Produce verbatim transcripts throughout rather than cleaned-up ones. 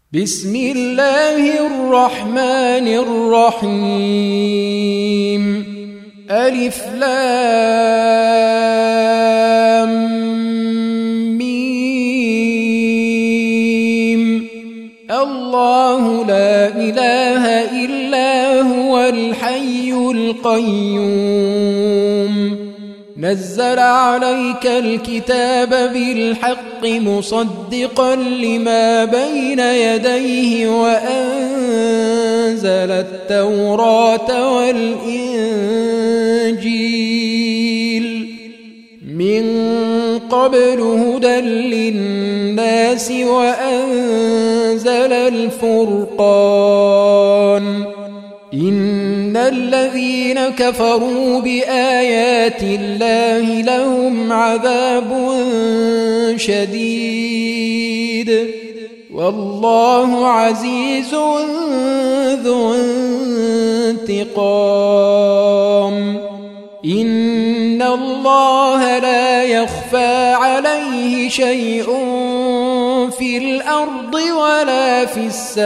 بسم الله الرحمن الرحيم ألف لام ميم الله لا إله إلا هو الحي القيوم نزل عليك الكتاب بالحق مصدقا لما بين يديه وأنزل التوراة والإنجيل من قبل هدى للناس وأنزل الفرقان إن الذين كفروا بآيات الله لهم عذاب شديد والله عزيز ذو انتقام إن الله لا يخفى عليه شيء في الأرض ولا في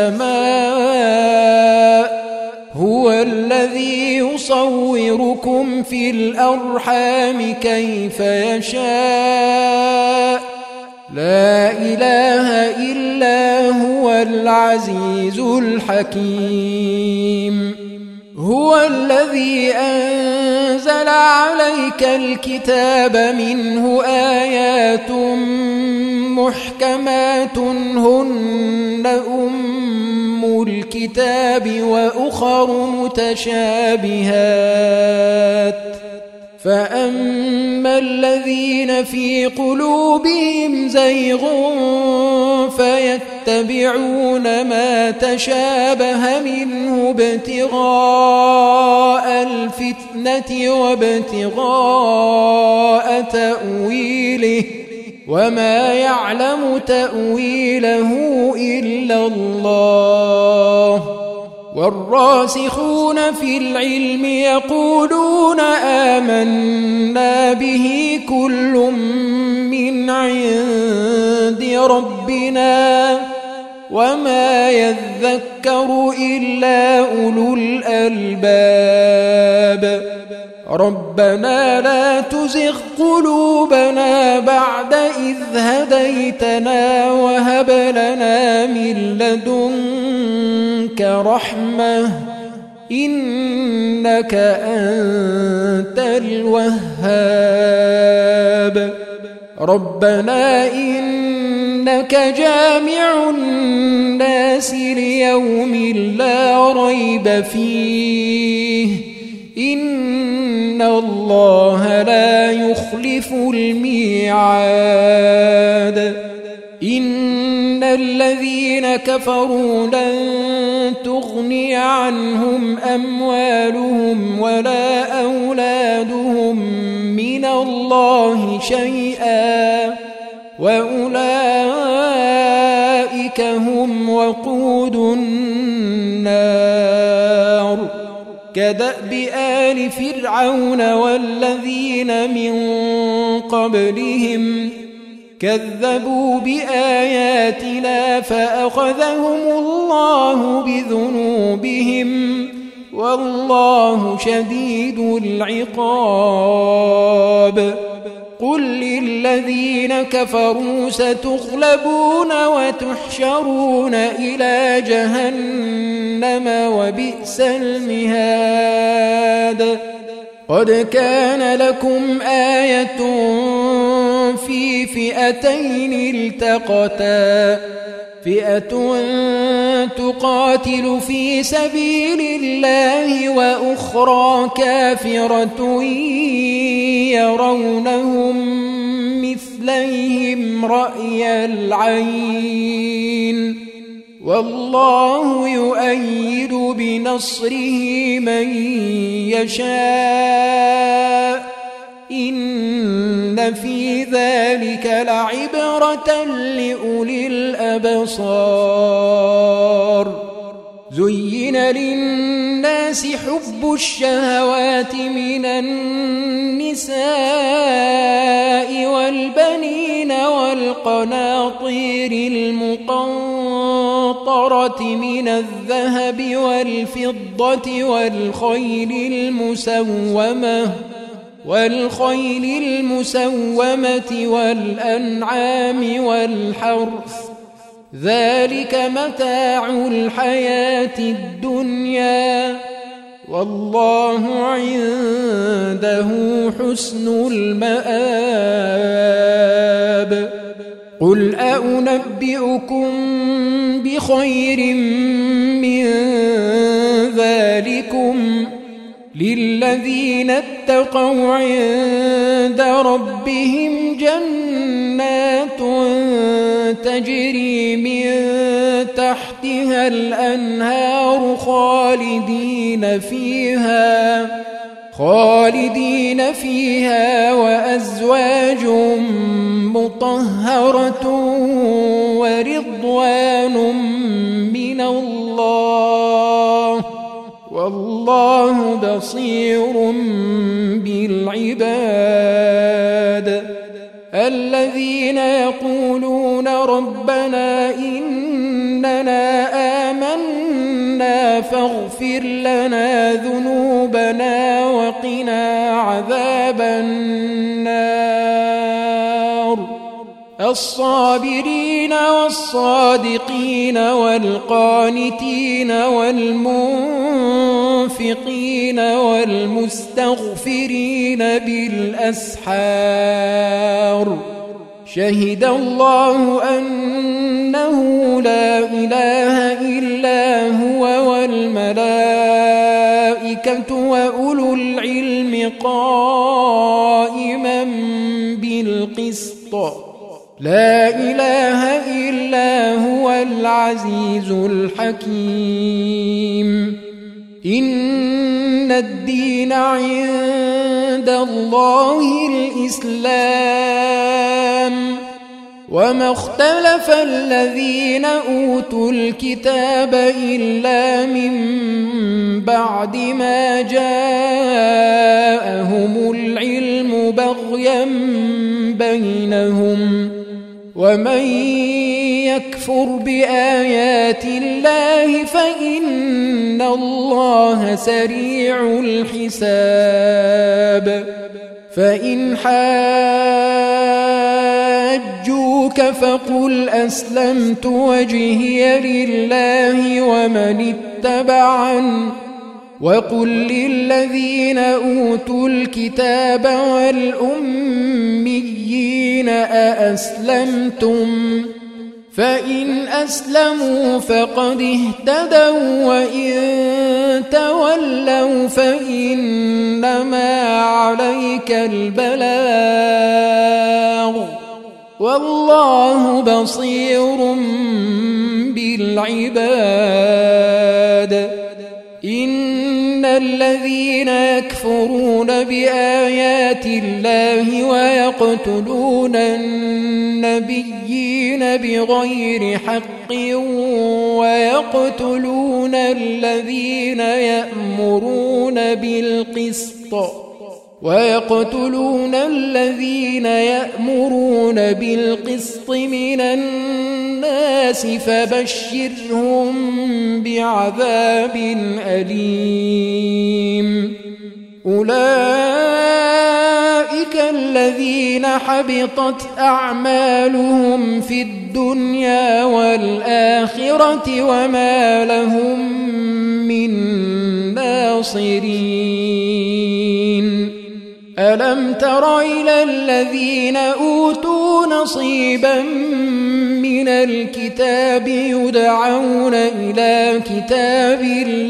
السماء هو الذي يصوركم في الأرحام كيف يشاء لا إله إلا هو العزيز الحكيم هو الذي أنزل عليك الكتاب منه آيات محكمات هن أم الكتاب وأخر متشابهات فأما الذين في قلوبهم زيغ فيتبعون ما تشابه منه ابتغاء الفتنة وابتغاء تأويله وما يعلم تأويله إلا الله والراسخون في العلم يقولون آمنا به كل من عند ربنا وما يذكر إلا أولو الألباب ربنا لا تزغ قلوبنا بعد إذ هديتنا وهب لنا من لدنك رحمة إنك أنت الوهاب ربنا إنك جامع الناس ليوم لا ريب فيه إن الله لا يخلف الميعاد إن الذين كفروا لن تغني عنهم أموالهم ولا أولادهم من الله شيئا وأولئك هم وقود النار كدأب آل فرعون والذين من قبلهم كذبوا بآياتنا فأخذهم الله بذنوبهم والله شديد العقاب قل للذين كفروا ستغلبون وتحشرون إلى جهنم وبئس المهاد قد كان لكم آية في فئتين التقتا فئة تقاتل في سبيل الله وأخرى كافرة يرونهم مثليهم رأي العين والله يؤيد بنصره من يشاء إن في ذلك لعبرة لأولي الأبصار زين للناس حب الشهوات من النساء والبنين والقناطير المقنطرة المقنطرة من الذهب والفضة والخيل المسومة والخيل المسومة والأنعام والحرث ذلك متاع الحياة الدنيا والله عنده حسن المآب. قل أنبئكم بخير من ذلكم للذين اتقوا عند ربهم جنات تجري من تحتها الأنهار خالدين فيها خالدين فيها وأزواج مطهرة ورضوان من الله والله بصير بالعباد. الذين يقولون ربنا إننا آمنا فاغفر لنا ذنوبنا وقنا عذاب النار. الصابرين والصادقين والقانتين والمنفقين والمستغفرين بالأسحار شهد الله أنه لا إله إلا هو والملائكة وأولو العلم قائما بالقسط لا إله إلا هو العزيز الحكيم. إن الدين عند الله الإسلام وما اختلف الذين أوتوا الكتاب إلا من بعد ما جاءهم العلم بغيا بينهم ومن يكفر بآيات الله فإن الله سريع الحساب. فإن حاجوك فقل أسلمت وجهي لله ومن اتبعني وقل للذين أوتوا الكتاب والأميين أأسلمتم فإن أسلموا فقد اهتدوا وإن تولوا فإنما عليك البلاغ والله بصير بالعباد. إن الذين يكفرون بآيات الله ويقتلون النبيين بغير حق ويقتلون الذين يأمرون بالقسط ويقتلون الذين يأمرون بالقسط من الناس فبشرهم بعذاب أليم. أولئك الذين حبطت أعمالهم في الدنيا والآخرة وما لهم من ناصرين. ألم تر إلى الذين أوتوا نصيبا من الكتاب يدعون إلى كتاب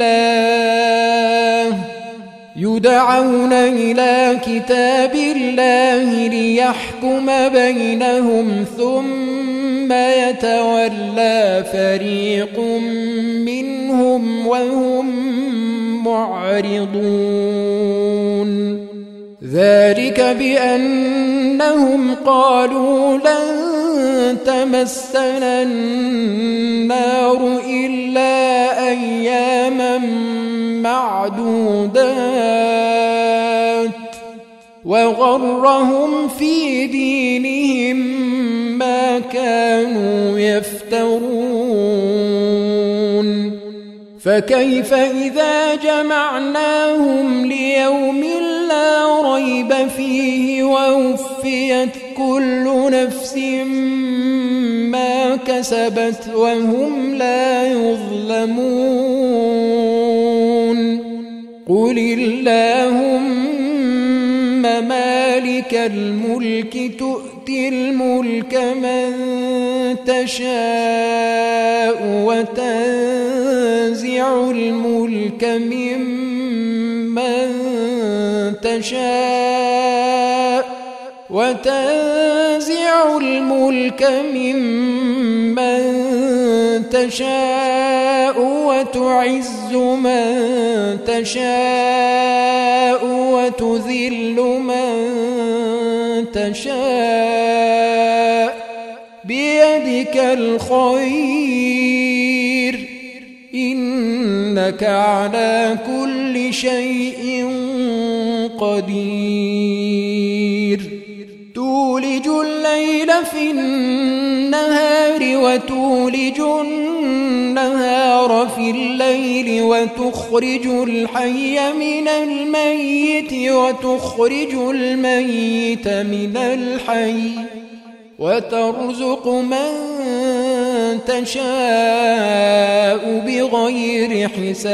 الله يدعون إلى كتاب الله ليحكم بينهم ثم يتولى فريق منهم وهم معرضون. ذلك بأنهم قالوا لن تمسنا النار إلا أياما معدودات وغرهم في دينهم ما كانوا يفترون. فكيف إذا جمعناهم ليوم لا ريب فيه ووفيت كل نفس ما كسبت وهم لا يظلمون قل اللهم مالك الملك تؤتي الملك من تشاء وتنزع الملك ممن تشاء وتنزع الملك ممن تشاء وتعز من تشاء وتذل من تشاء بيدك الخير إنك على كل شيء قدير تولج الليل في النهار وتولج النهار في الليل وتخرج الحي من الميت وتخرج الميت من الحي وترزق من تشاء بغير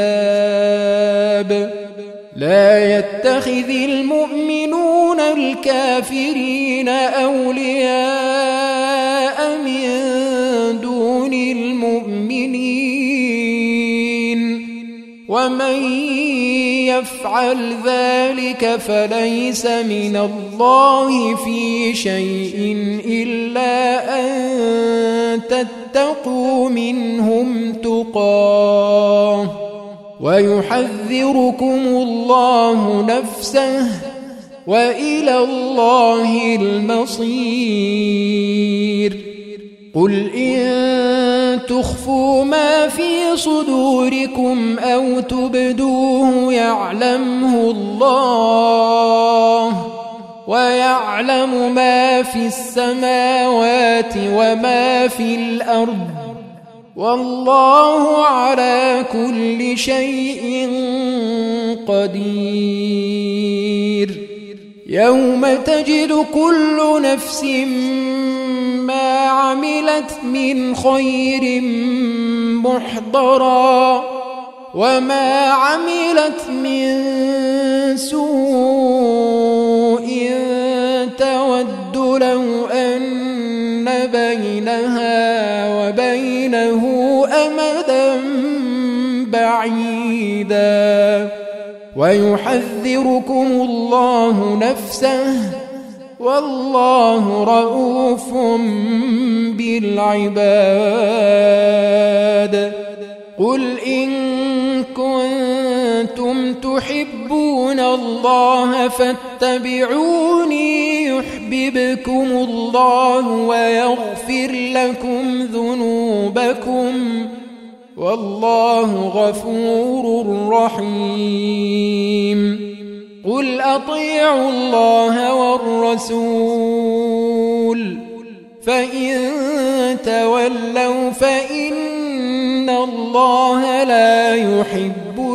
حساب لا يتخذ المؤمنون الكافرين أولياء من دون المؤمنين ومن يفعل ذلك فليس من الله في شيء إلا أن تتقوا منهم تقاه ويحذركم الله نفسه وإلى الله المصير قل إن تخفوا ما في صدوركم أو تبدوه يعلمه الله ويعلم ما في السماوات وما في الأرض والله على كل شيء قدير يوم تجد كل نفس ما عملت من خير محضرا وما عملت من سوء تود لو أن بينها وبينه أمدا بعيدا ويحذركم الله نفسه والله رؤوف بالعباد قل إن كنتم تحبون الله فاتبعوني يحببكم الله ويغفر لكم ذنوبكم والله غفور رحيم قل أطيعوا الله والرسول فإن تولوا فإن الله لا يحب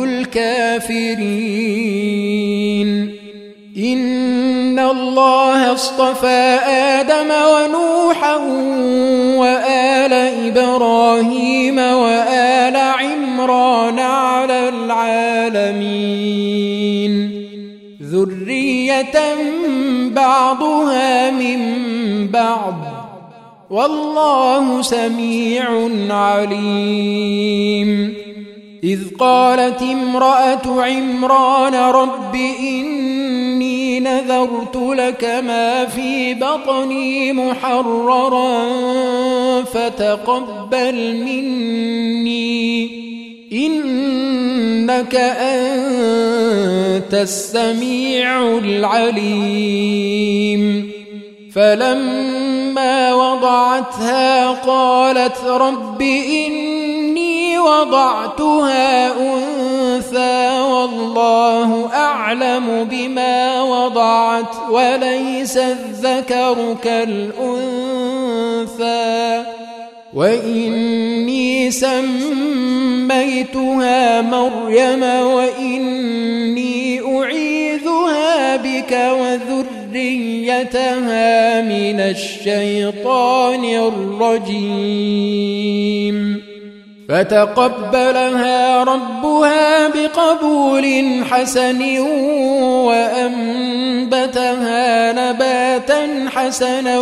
الكافرين إن الله اصطفى آدم ونوحا وآل إبراهيم وآل عمران على العالمين ذرية بعضها من بعض والله سميع عليم إذ قالت امرأة عمران رب إني نذرت لك ما في بطني محررا فتقبل مني إنك أنت السميع العليم فلما وضعتها قالت رب إني وضعتها أنثى والله أعلم بما وضعت وليس الذكر كالأنثى وإني سميتها مريم وإني أعيذها بك وذريتها من الشيطان الرجيم فتقبلها ربها بقبول حسن وأنبتها نباتا حسنا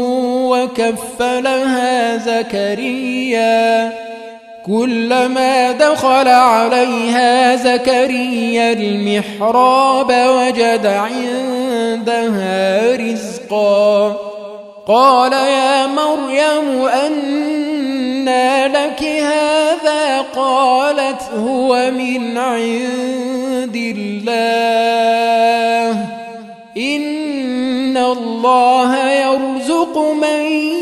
وكفلها زكريا كلما دخل عليها زكريا المحراب وجد عندها رزقا قال يا مريم أنى لك هذا قالت هو من عند الله إن الله يرزق من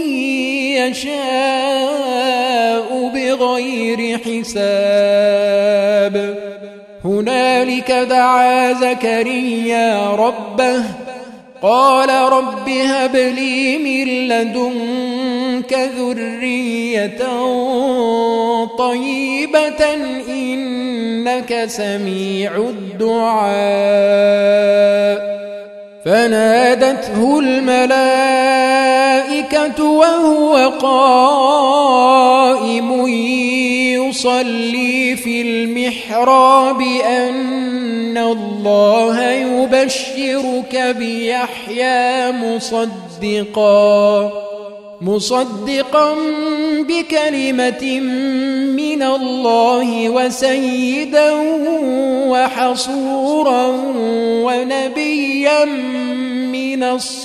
يشاء بغير حساب هنالك دعا زكريا ربه قال رب هب لي من لدنك ذرية طيبة إنك سميع الدعاء فنادته الملائكة وهو قائم يصلي في المحراب أن الله يبشرك بيحيى مصدقا مصدقا بكلمة من الله وسيدا وحصورا ونبيا من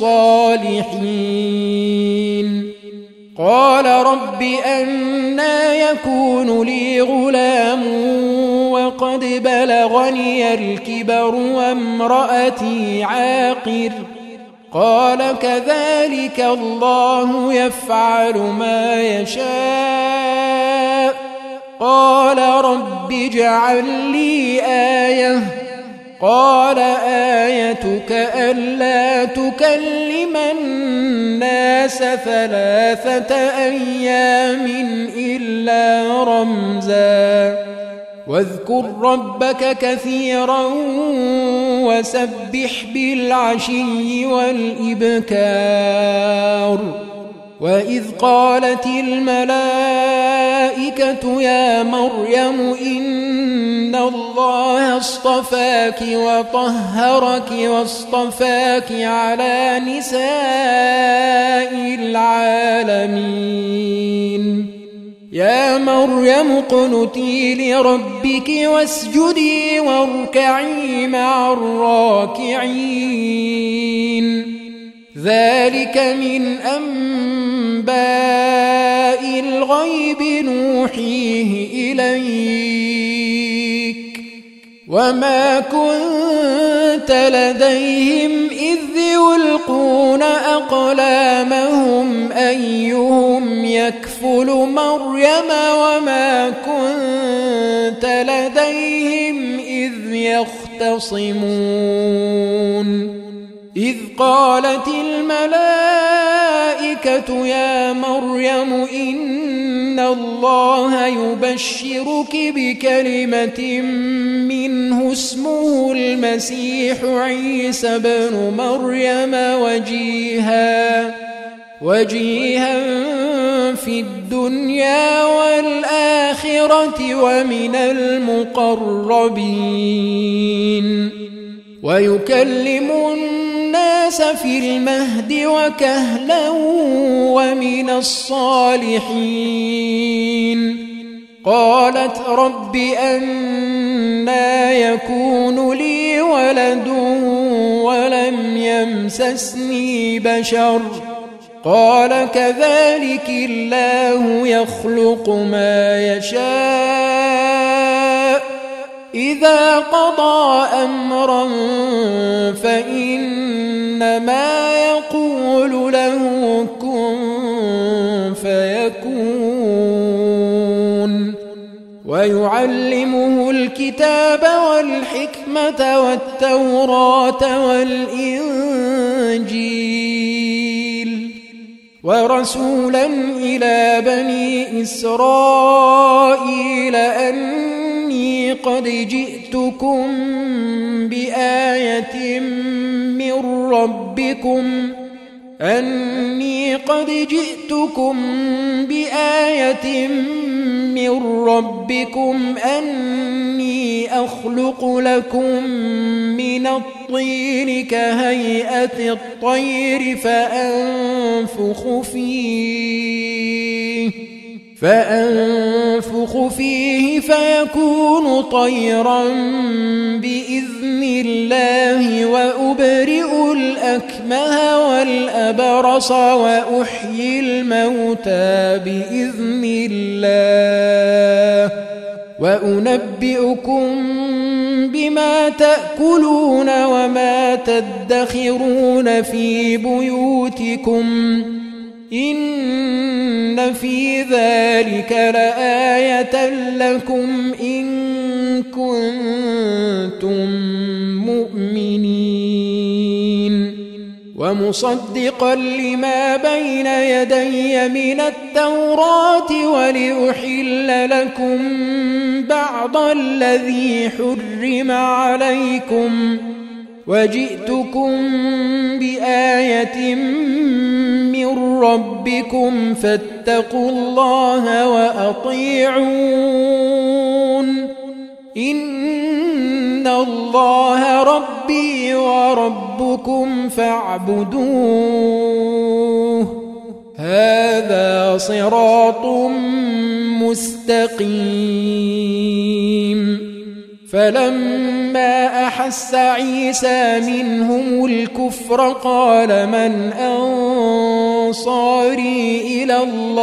الصالحين قال رب أنى يكون لي غلام وقد بلغني الكبر وامرأتي عاقر قال كذلك الله يفعل ما يشاء قال رب اجعل لي آية قال آيتك ألا تكلم الناس ثلاثة أيام إلا رمزا واذكر ربك كثيرا وسبح بالعشي والإبكار وإذ قالت الملائكة يا مريم إن الله اصطفاك وطهرك واصطفاك على نساء العالمين يا مريم اقنتي لربك واسجدي واركعي مع الراكعين ذلك من أنباء الغيب نوحيه إليك وما كنت لديهم إذ يلقون أقلامهم أيهم يكفل مريم وما كنت لديهم إذ يختصمون إذ قالت الملائكة يا مريم إن الله يبشرك بكلمة منه اسمه المسيح عيسى بن مريم وجيها وجيها في الدنيا والآخرة ومن المقربين ويكلم الناس في المهد وكهلا ومن الصالحين قالت رب أنى يكون لي ولد ولم يمسسني بشر قال كذلك الله يخلق ما يشاء إذا قضى أمرا فإنما يقول له كن فيكون ويعلمه الكتاب والحكمة والتوراة والإنجيل ورسولا إلى بني إسرائيل أني قد جئتكم بآية من ربكم أني قد جئتكم بآية من ربكم أني أخلق لكم من الطين كهيئة الطير فأنفخ فيه فأنفخ فيه فيكون طيرا بإذن الله وأبرئ الأكمه والأبرص وأحيي الموتى بإذن الله وأنبئكم بما تأكلون وما تدخرون في بيوتكم إن في ذلك لآية لكم إن كنتم مؤمنين ومصدقا لما بين يدي من التوراة ولأحل لكم بعض الذي حرم عليكم وجئتكم بآية من ربكم فاتقوا الله وأطيعون إن الله ربي وربكم فاعبدوه هذا صراط مستقيم فلما أحس عيسى منهم الكفر قال من أنصاري إلى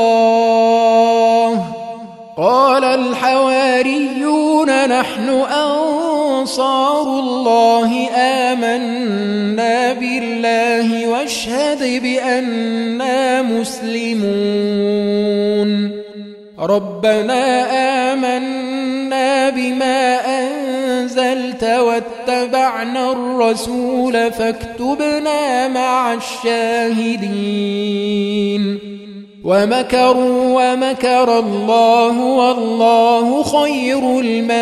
الله قال الحواريون نحن أنصار الله آمنا بالله واشهد بأننا مسلمون ربنا آمنا بما أنزلت واتبعنا الرسول فاكتبنا مع الشاهدين ومكروا ومكر الله والله خير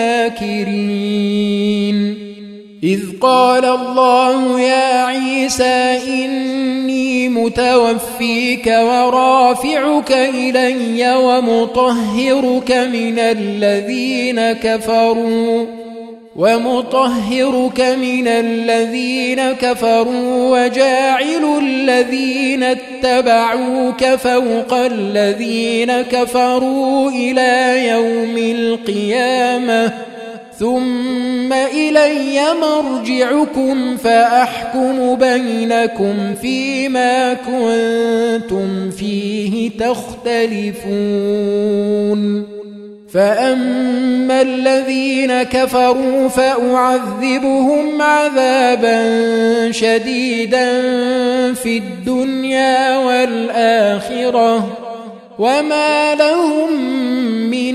الماكرين إذ قال الله يا عيسى إني متوفيك ورافعك إلي ومطهرك من الذين كفروا ومطهرك من الذين كفروا وجاعل الذين اتبعوك فوق الذين كفروا إلى يوم القيامة ثم إلي مرجعكم فأحكم بينكم فيما كنتم فيه تختلفون فأما الذين كفروا فأعذبهم عذابا شديدا في الدنيا والآخرة وما لهم من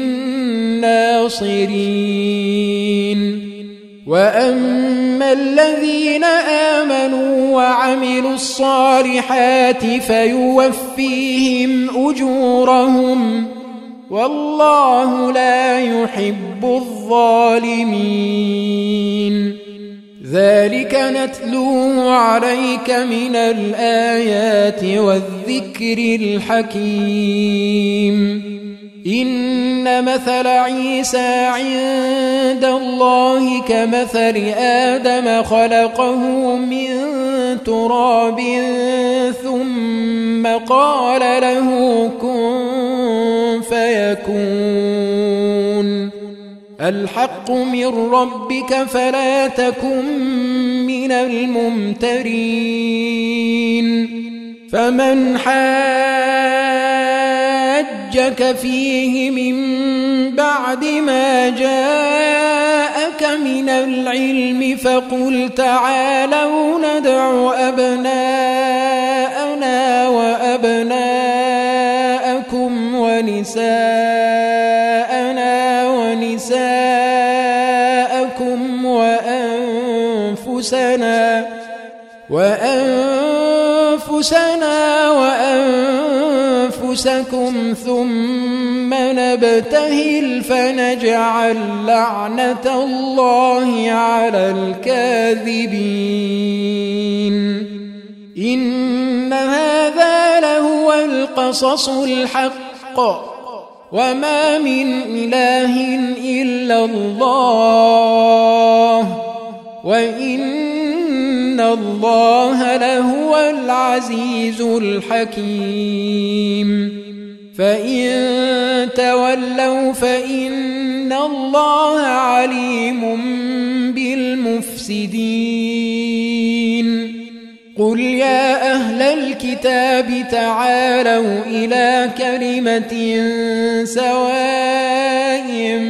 ناصرين وأما الذين آمنوا وعملوا الصالحات فيوفيهم أجورهم والله لا يحب الظالمين ذلك نتلوه عليك من الآيات والذكر الحكيم إن مثل عيسى عند الله كمثل آدم خلقه من تراب ثم قال له كن فيكون الحق من ربك فلا تكن من الممترين فمن حاجك فيه من بعد ما جاءك من العلم فقل تعالوا ندع أبناءنا وأبناءكم ونساءنا ونساءكم وأنفسنا وأنفسنا وأنفسنا أنفسكم ثم نبتهل فنجعل لعنة الله على الكاذبين إن هذا لهو القصص الحق وما من إله إلا الله وإن الله لهو العزيز الحكيم فإن تولوا فإن الله عليم بالمفسدين قل يا أهل الكتاب تعالوا إلى كلمة سواء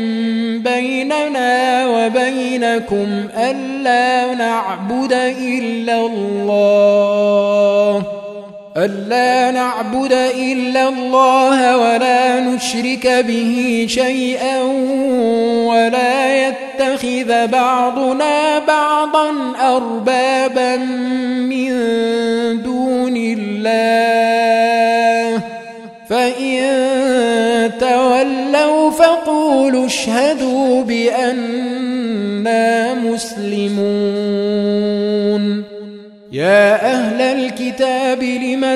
بيننا وبينكم ألا نعبد إلا الله ألا نعبد إلا الله ولا نشرك به شيئا ولا يتخذ بعضنا بعضا أربابا من دون الله فإن تولوا فقولوا اشهدوا بأننا مسلمون يا أهل الكتاب لم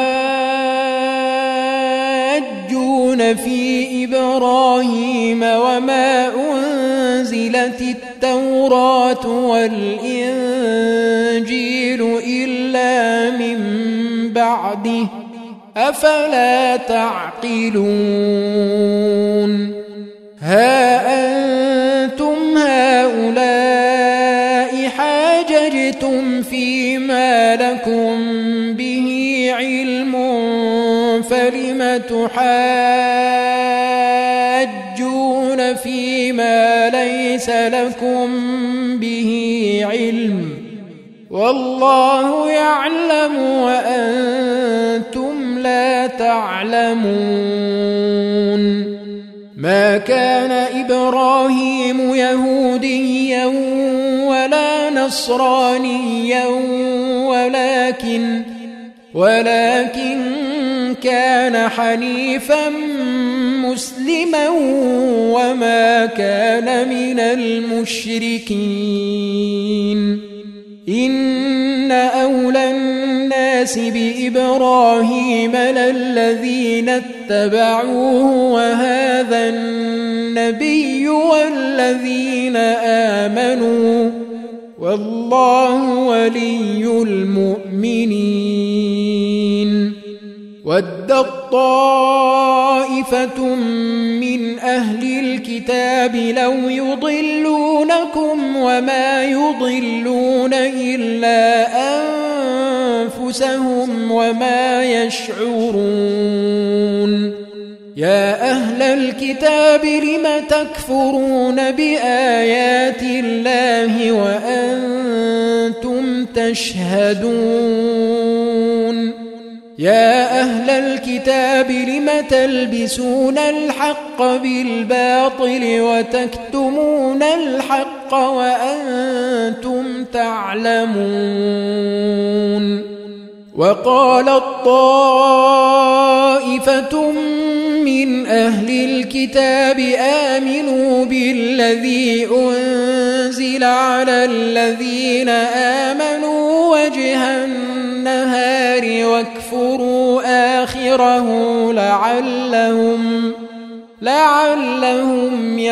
تحاجون في إبراهيم وما أنزلت التوراة والإنجيل إلا من بعده أفلا تعقلون ها أنتم هؤلاء حاججتم فيما لكم به علم فلم تحاجون فيما ليس لكم به علم والله يعلم وأنتم لا تعلمون ما كان إبراهيم يهوديا ولا نصرانيا ولكن ولكن كان حنيفا مسلما وما كان من المشركين إن أولى الناس بإبراهيم للذين اتبعوه وهذا النبي والذين آمنوا والله ولي المؤمنين ودت طائفة من أهل الكتاب لو يضلونكم وما يضلون إلا أنفسهم وما يشعرون يا أهل الكتاب لم تكفرون بآيات الله وأنتم تشهدون يا أهل الكتاب لم تلبسون الحق بالباطل وتكتمون الحق وأنتم تعلمون وقالت طائفة من أهل الكتاب آمنوا بالذي أنزل على الذين آمنوا وجه النهار واكفروا آخره لعلهم لعلهم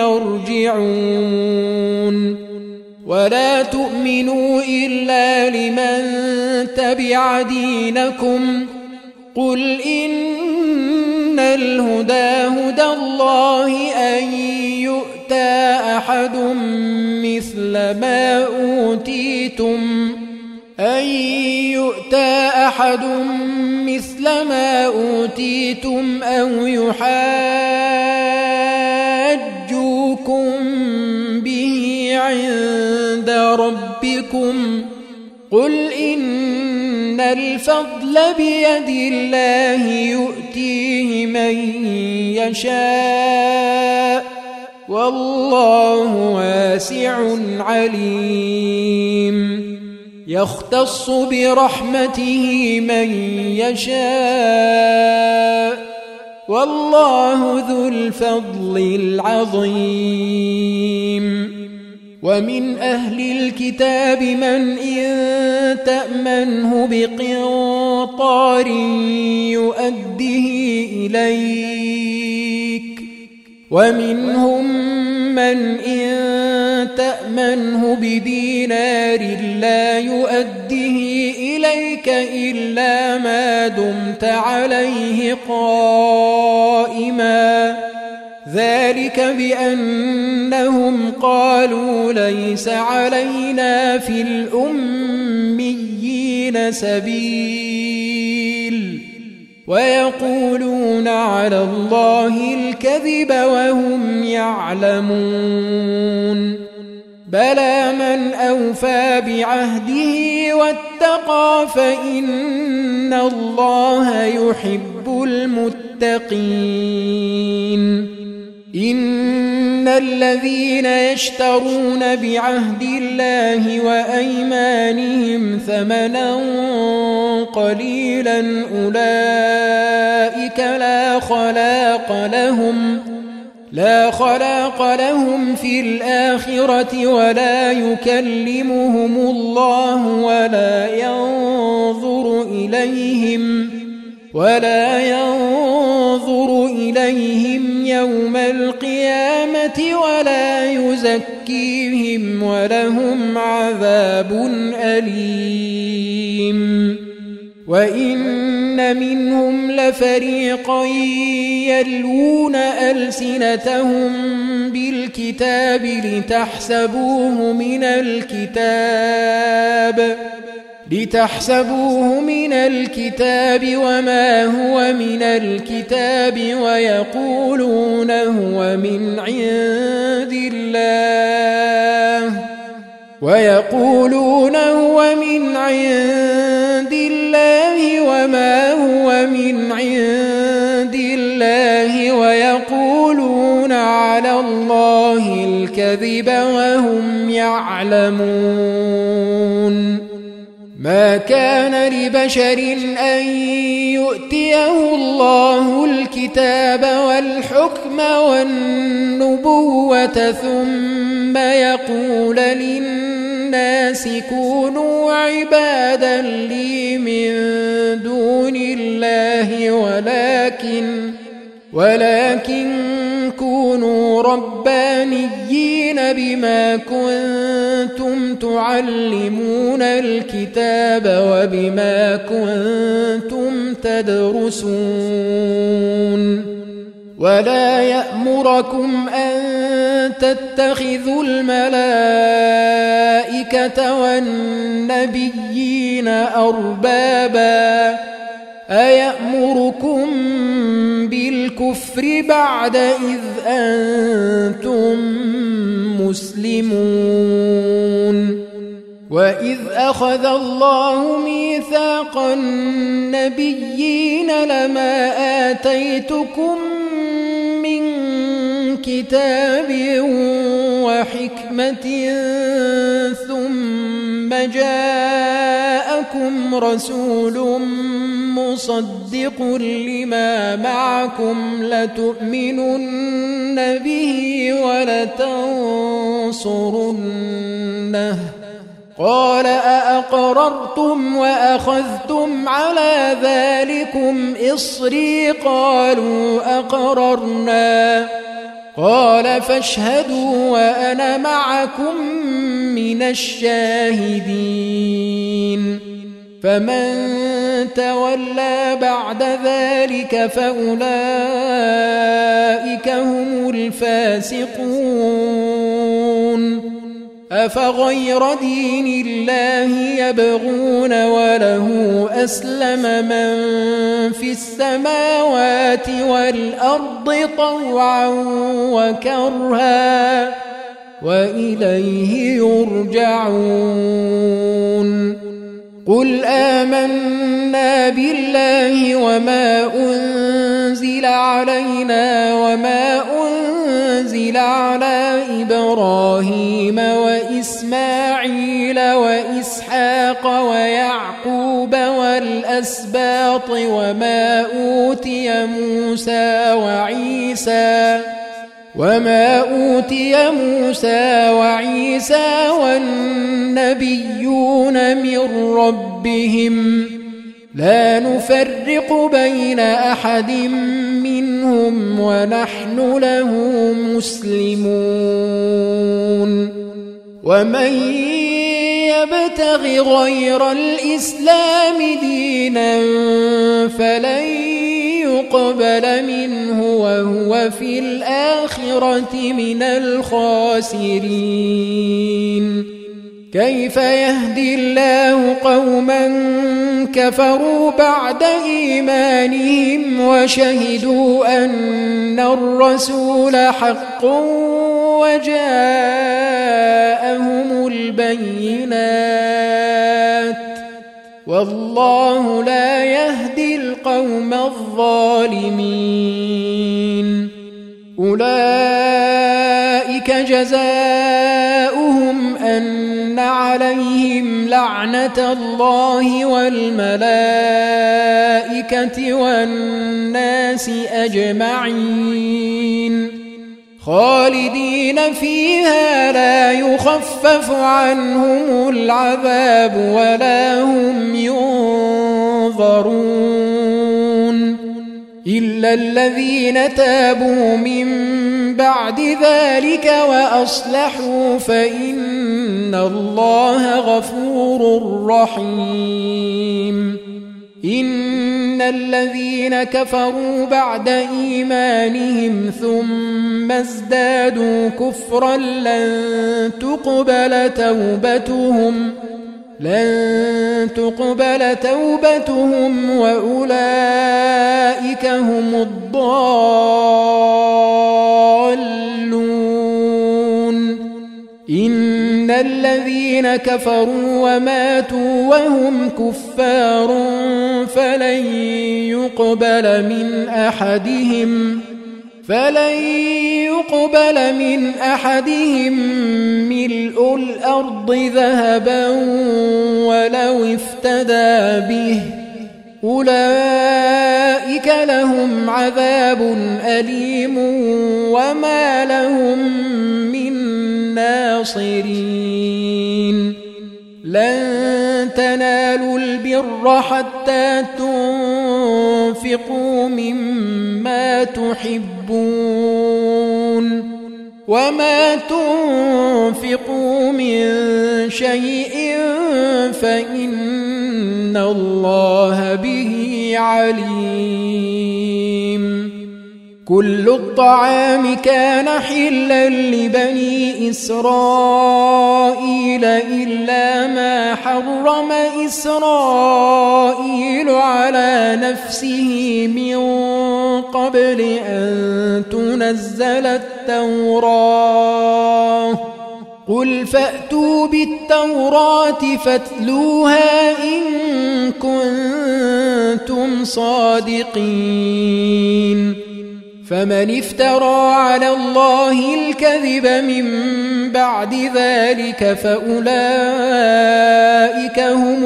يرجعون ولا تؤمنوا إلا لمن تبع دينكم قل إن الهدى هدى الله أن يؤتى أحد مثل ما أوتيتم أن يؤتى أحد مثل ما أوتيتم أو يحاجوكم به عند ربكم قل إن الفضل بيد الله يؤتيه من يشاء والله واسع عليم يختص برحمته من يشاء والله ذو الفضل العظيم. ومن أهل الكتاب من إن تأمنه بقنطار يؤده إليك، ومنهم من إن تأمنه بدينار لا يؤده إليك إلا ما دمت عليه قائما، ذلك بأنهم قالوا ليس علينا في الأميين سبيل، ويقولون على الله الكذب وهم يعلمون. بلى من أوفى بعهده واتقى فإن الله يحب المتقين. إن الذين يشترون بعهد الله وأيمانهم ثمنا قليلا أولئك لا خلاق لهم لا خلاق لهم في الآخرة ولا يكلمهم الله ولا ينظر إليهم ولا ينظر إليهم يوم القيامة ولا يزكيهم ولهم عذاب أليم. وإن منهم لفريقا يلوون ألسنتهم بالكتاب لتحسبوه من الكتاب لتحسبوه من الكتاب وما هو من الكتاب ويقولون هو من عند الله ويقولون هو من عند الله وما هو من عند الله ويقولون على الله الكذب وهم يعلمون. ما كان لبشر أن يؤتيه الله الكتاب والحكم والنبوة ثم يقول للناس كونوا عبادا لي من دون الله ولكن ولكن كونوا ربانيين بما كنتم تعلمون الكتاب وبما كنتم تدرسون. ولا يأمركم أن تتخذوا الملائكة والنبيين أربابا أيأمركم بالكفر بعد إذ أنتم مسلمون. وإذ أخذ الله ميثاق النبيين لما آتيتكم من كتاب وحكمة ثم جاءكم رسول مصدق لما معكم لتؤمنن به ولتنصرنه قال أأقررتم وأخذتم على ذلكم إصري قالوا أقررنا قال فاشهدوا وأنا معكم من الشاهدين. فمن تولى بعد ذلك فأولئك هم الفاسقون. أفغير دين الله يبغون وله أسلم من في السماوات والأرض طوعا وكرها وإليه يرجعون. قل آمنا بالله وما أنزل علينا وما أنزل على إبراهيم وإسماعيل وإسحاق ويعقوب والأسباط والأسباط وما أوتي موسى وعيسى وما أوتي موسى وعيسى والنبيون من ربهم لا نفرق بين أحد منهم ونحن له مسلمون ومن يبتغ غير الإسلام دينا فلن يقبل منه وهو في الآخرة من الخاسرين كيف يهدي الله قوما كفروا بعد إيمانهم وشهدوا أن الرسول حق وجاءهم البينات والله لا يهدي القوم الظالمين أولئك جزاؤهم أن عليهم لعنة الله والملائكة والناس أجمعين خالدين فيها لا يخفف عنهم العذاب ولا هم ينظرون إلا الذين تابوا من بعد ذلك وأصلحوا فإن الله غفور رحيم إن الذين كفروا بعد إيمانهم ثم ازدادوا كفرا لن تقبل توبتهم لن تقبل توبتهم وأولئك هم الضالون إن الذين كفروا وماتوا وهم كفار فلن يقبل من أحدهم فلن يقبل من أحدهم ملء الأرض ذهبا ولو افتدى به أولئك لهم عذاب أليم وما لهم من ناصرين لن تنالوا البر حتى تنفقوا مما تحبون وما تنفقوا من شيء فإن الله به عليم كل الطعام كان حلا لبني إسرائيل إلا ما حرم إسرائيل على نفسه من قبل أن تنزل التوراة قل فأتوا بالتوراة فاتلوها إن كنتم صادقين فمن افترى على الله الكذب من بعد ذلك فأولئك هم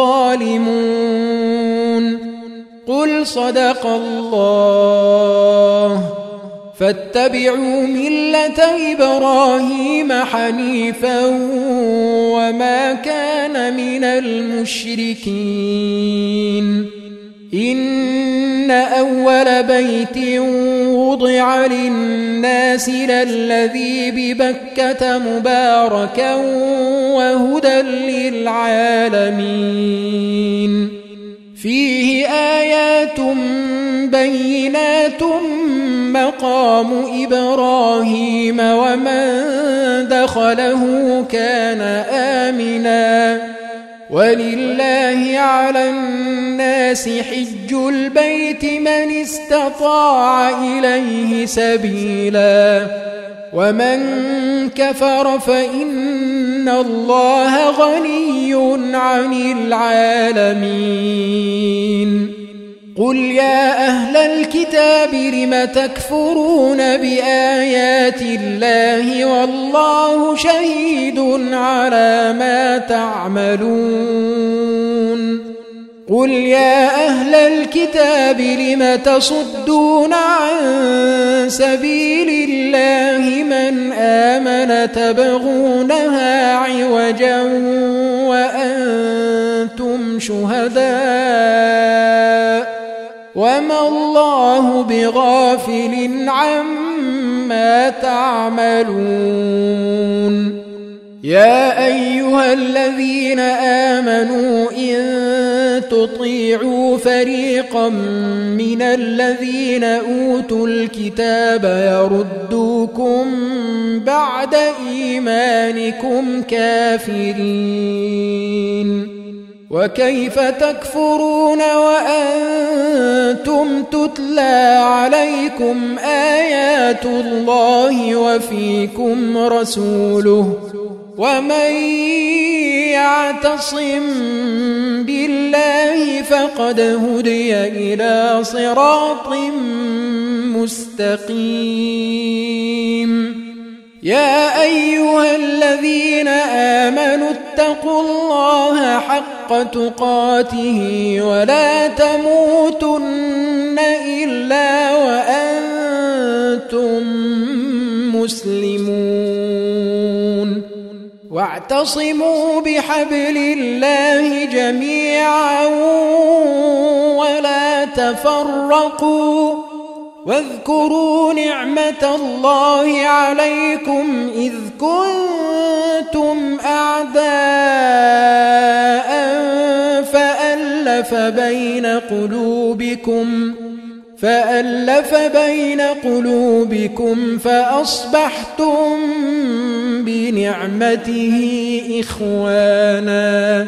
الظالمون قل صدق الله فاتبعوا ملة إبراهيم حنيفا وما كان من المشركين إن أول بيت وضع للناس للذي ببكة مباركا وهدى للعالمين فيه آيات بينات مقام إبراهيم ومن دخله كان آمنا ولله على الناس حج البيت من استطاع إليه سبيلا ومن كفر فإن الله غني عن العالمين قل يا أهل الكتاب لم تكفرون بآيات الله والله شهيد على ما تعملون قل يا أهل الكتاب لم تصدون عن سبيل الله من آمن تبغونها عوجا وأنتم شهداء وما الله بغافل عما تعملون يا أيها الذين آمنوا إن تطيعوا فريقا من الذين أوتوا الكتاب يردوكم بعد إيمانكم كافرين وكيف تكفرون وأنتم تتلى عليكم آيات الله وفيكم رسوله ومن يعتصم بالله فقد هدي إلى صراط مستقيم يا أيها الذين آمنوا اتقوا الله حق تقاته ولا تموتن إلا وأنتم مسلمون واعتصموا بحبل الله جميعا ولا تفرقوا واذكروا نعمة الله عليكم إذ كنتم أعداء فألف بين قلوبكم فألف بين قلوبكم فأصبحتم بنعمته إخوانا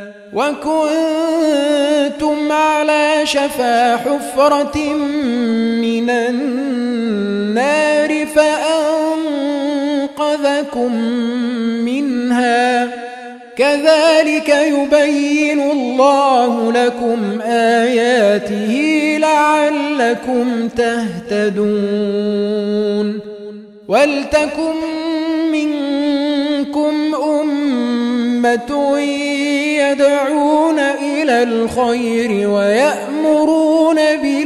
وكنتم على شفا حفرة من النار فأنقذكم منها كذلك يبين الله لكم آياته لعلكم تهتدون ولتكن منكم أمة يدعون إلى الخير ويأمرون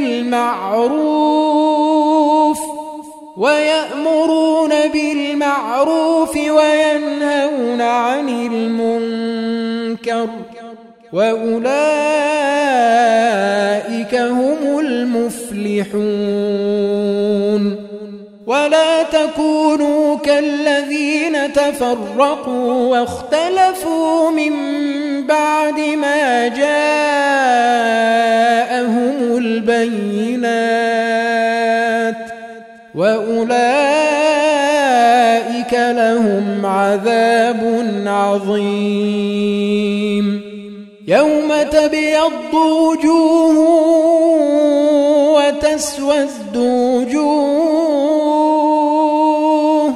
بالمعروف ويأمرون بالمعروف وينهون عن المنكر وأولئك هم المفلحون ولا تكونوا كالذين تفرقوا واختلفوا من بعد ما جاءهم البينات وأولئك لهم عذاب عظيم يوم تبيض وجوه وتسود وجوه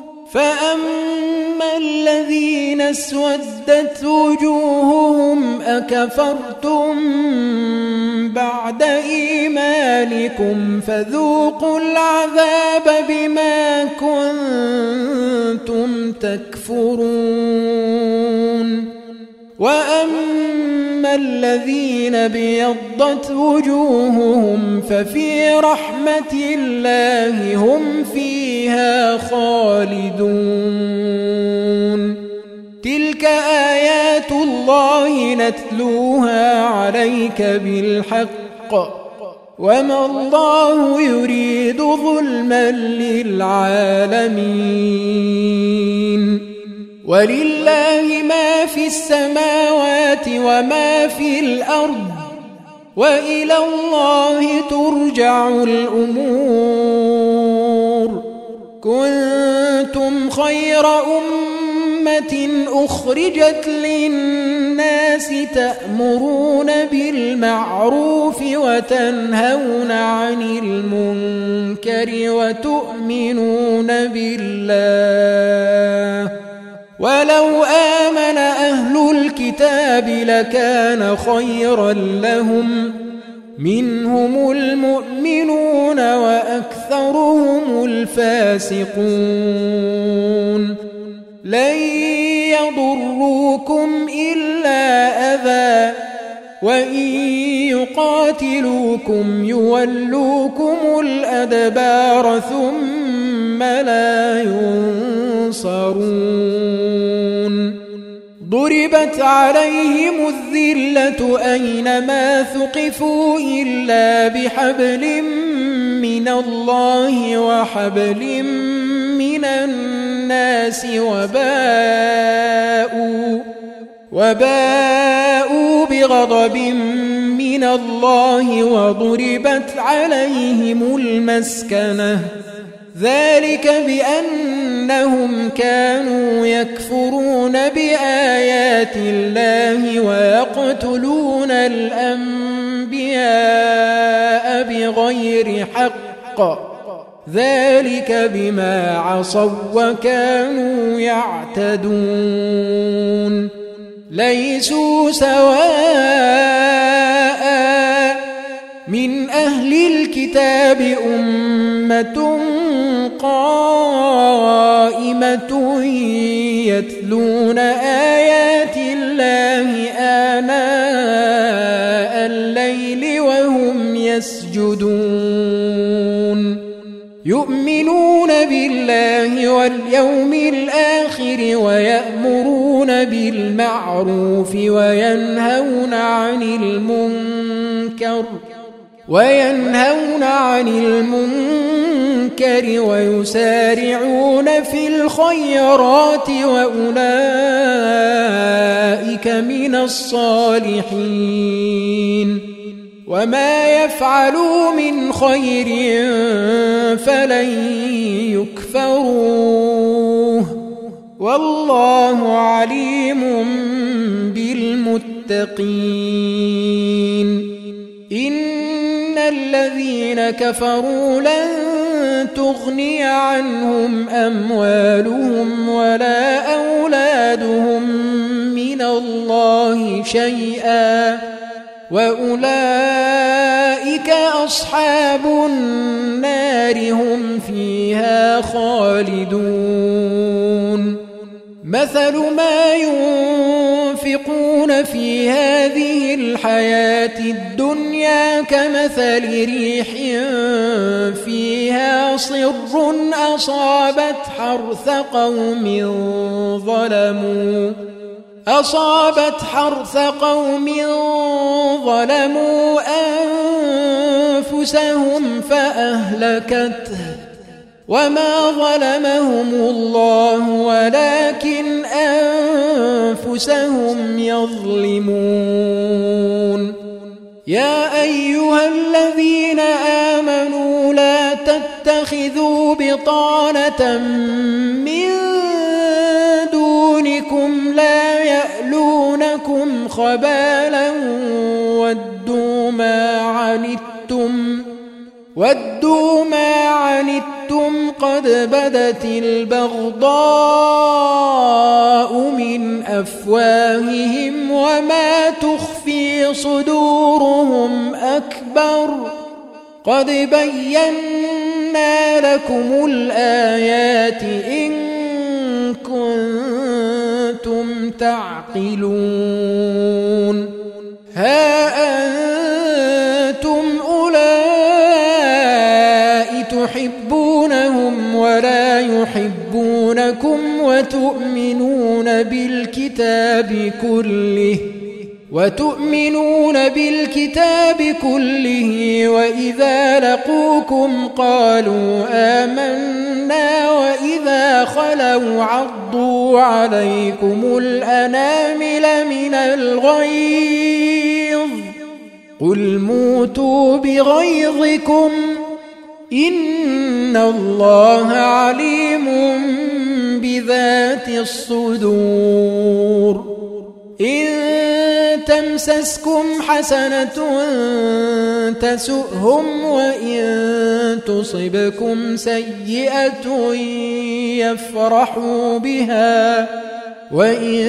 فأما الذين اسودت وجوههم أكفرتم بعد إيمانكم فذوقوا العذاب بما كنتم تكفرون وأما الذين بيضت وجوههم ففي رحمة الله هم فيها خالدون تلك آيات الله نتلوها عليك بالحق وما الله يريد ظلما للعالمين ولله ما في السماوات وما في الأرض وإلى الله ترجع الأمور كنتم خير أمة أخرجت للناس تأمرون بالمعروف وتنهون عن المنكر وتؤمنون بالله ولو آمن أهل الكتاب لكان خيرا لهم منهم المؤمنون وأكثرهم الفاسقون لن يضروكم إلا أذى وإن يقاتلوكم يولوكم الأدبار ثم لا ينصرون ضربت عليهم الذلة أينما ثقفوا إلا بحبل من الله وحبل من الناس وباءوا وباءوا بغضب من الله وضربت عليهم المسكنة ذلك بأنهم كانوا يكفرون بآيات الله ويقتلون الأنبياء بغير حق ذلك بما عصوا وكانوا يعتدون ليسوا سواء من أهل الكتاب أمة قائمة يتلون آيات الله آناء الليل وهم يسجدون يؤمنون بالله واليوم الآخر ويأمرون بالمعروف وينهون عن المنكر وينهون عن المنكر ويسارعون في الخيرات وأولئك من الصالحين وما يفعلوا من خير فلن يكفروه والله عليم بالمتقين إن الذين كفروا لن تغني عنهم أموالهم ولا أولادهم من الله شيئا وأولئك أصحاب النار هم فيها خالدون مثل ما ينفقون في هذه الحياة الدنيا كمثل ريح فيها صر أصابت حرث قوم ظلموا أصابت حرث قوم ظلموا أنفسهم فأهلكته وما ظلمهم الله ولكن أنفسهم يظلمون يا أيها الذين آمنوا لا تتخذوا بطانة من دونكم لا يألونكم خبالا ودوا ما عنتم ودوا ما عنتم قد بدت البغضاء من أفواههم وما تخفي صدورهم أكبر قد بينا لكم الآيات إن كنتم تعقلون ها أنتم أولئك تحبونهم ولا يحبونكم وتؤمنون بالكتاب كله وتؤمنون بالكتاب كله وإذا لقوكم قالوا آمنا وإذا خلوا عضوا عليكم الأنامل من الغيظ قل موتوا بغيظكم إن الله عليم بذات الصدور إن تمسسكم حسنة تسؤهم وإن تصبكم سيئة يفرحوا بها وإن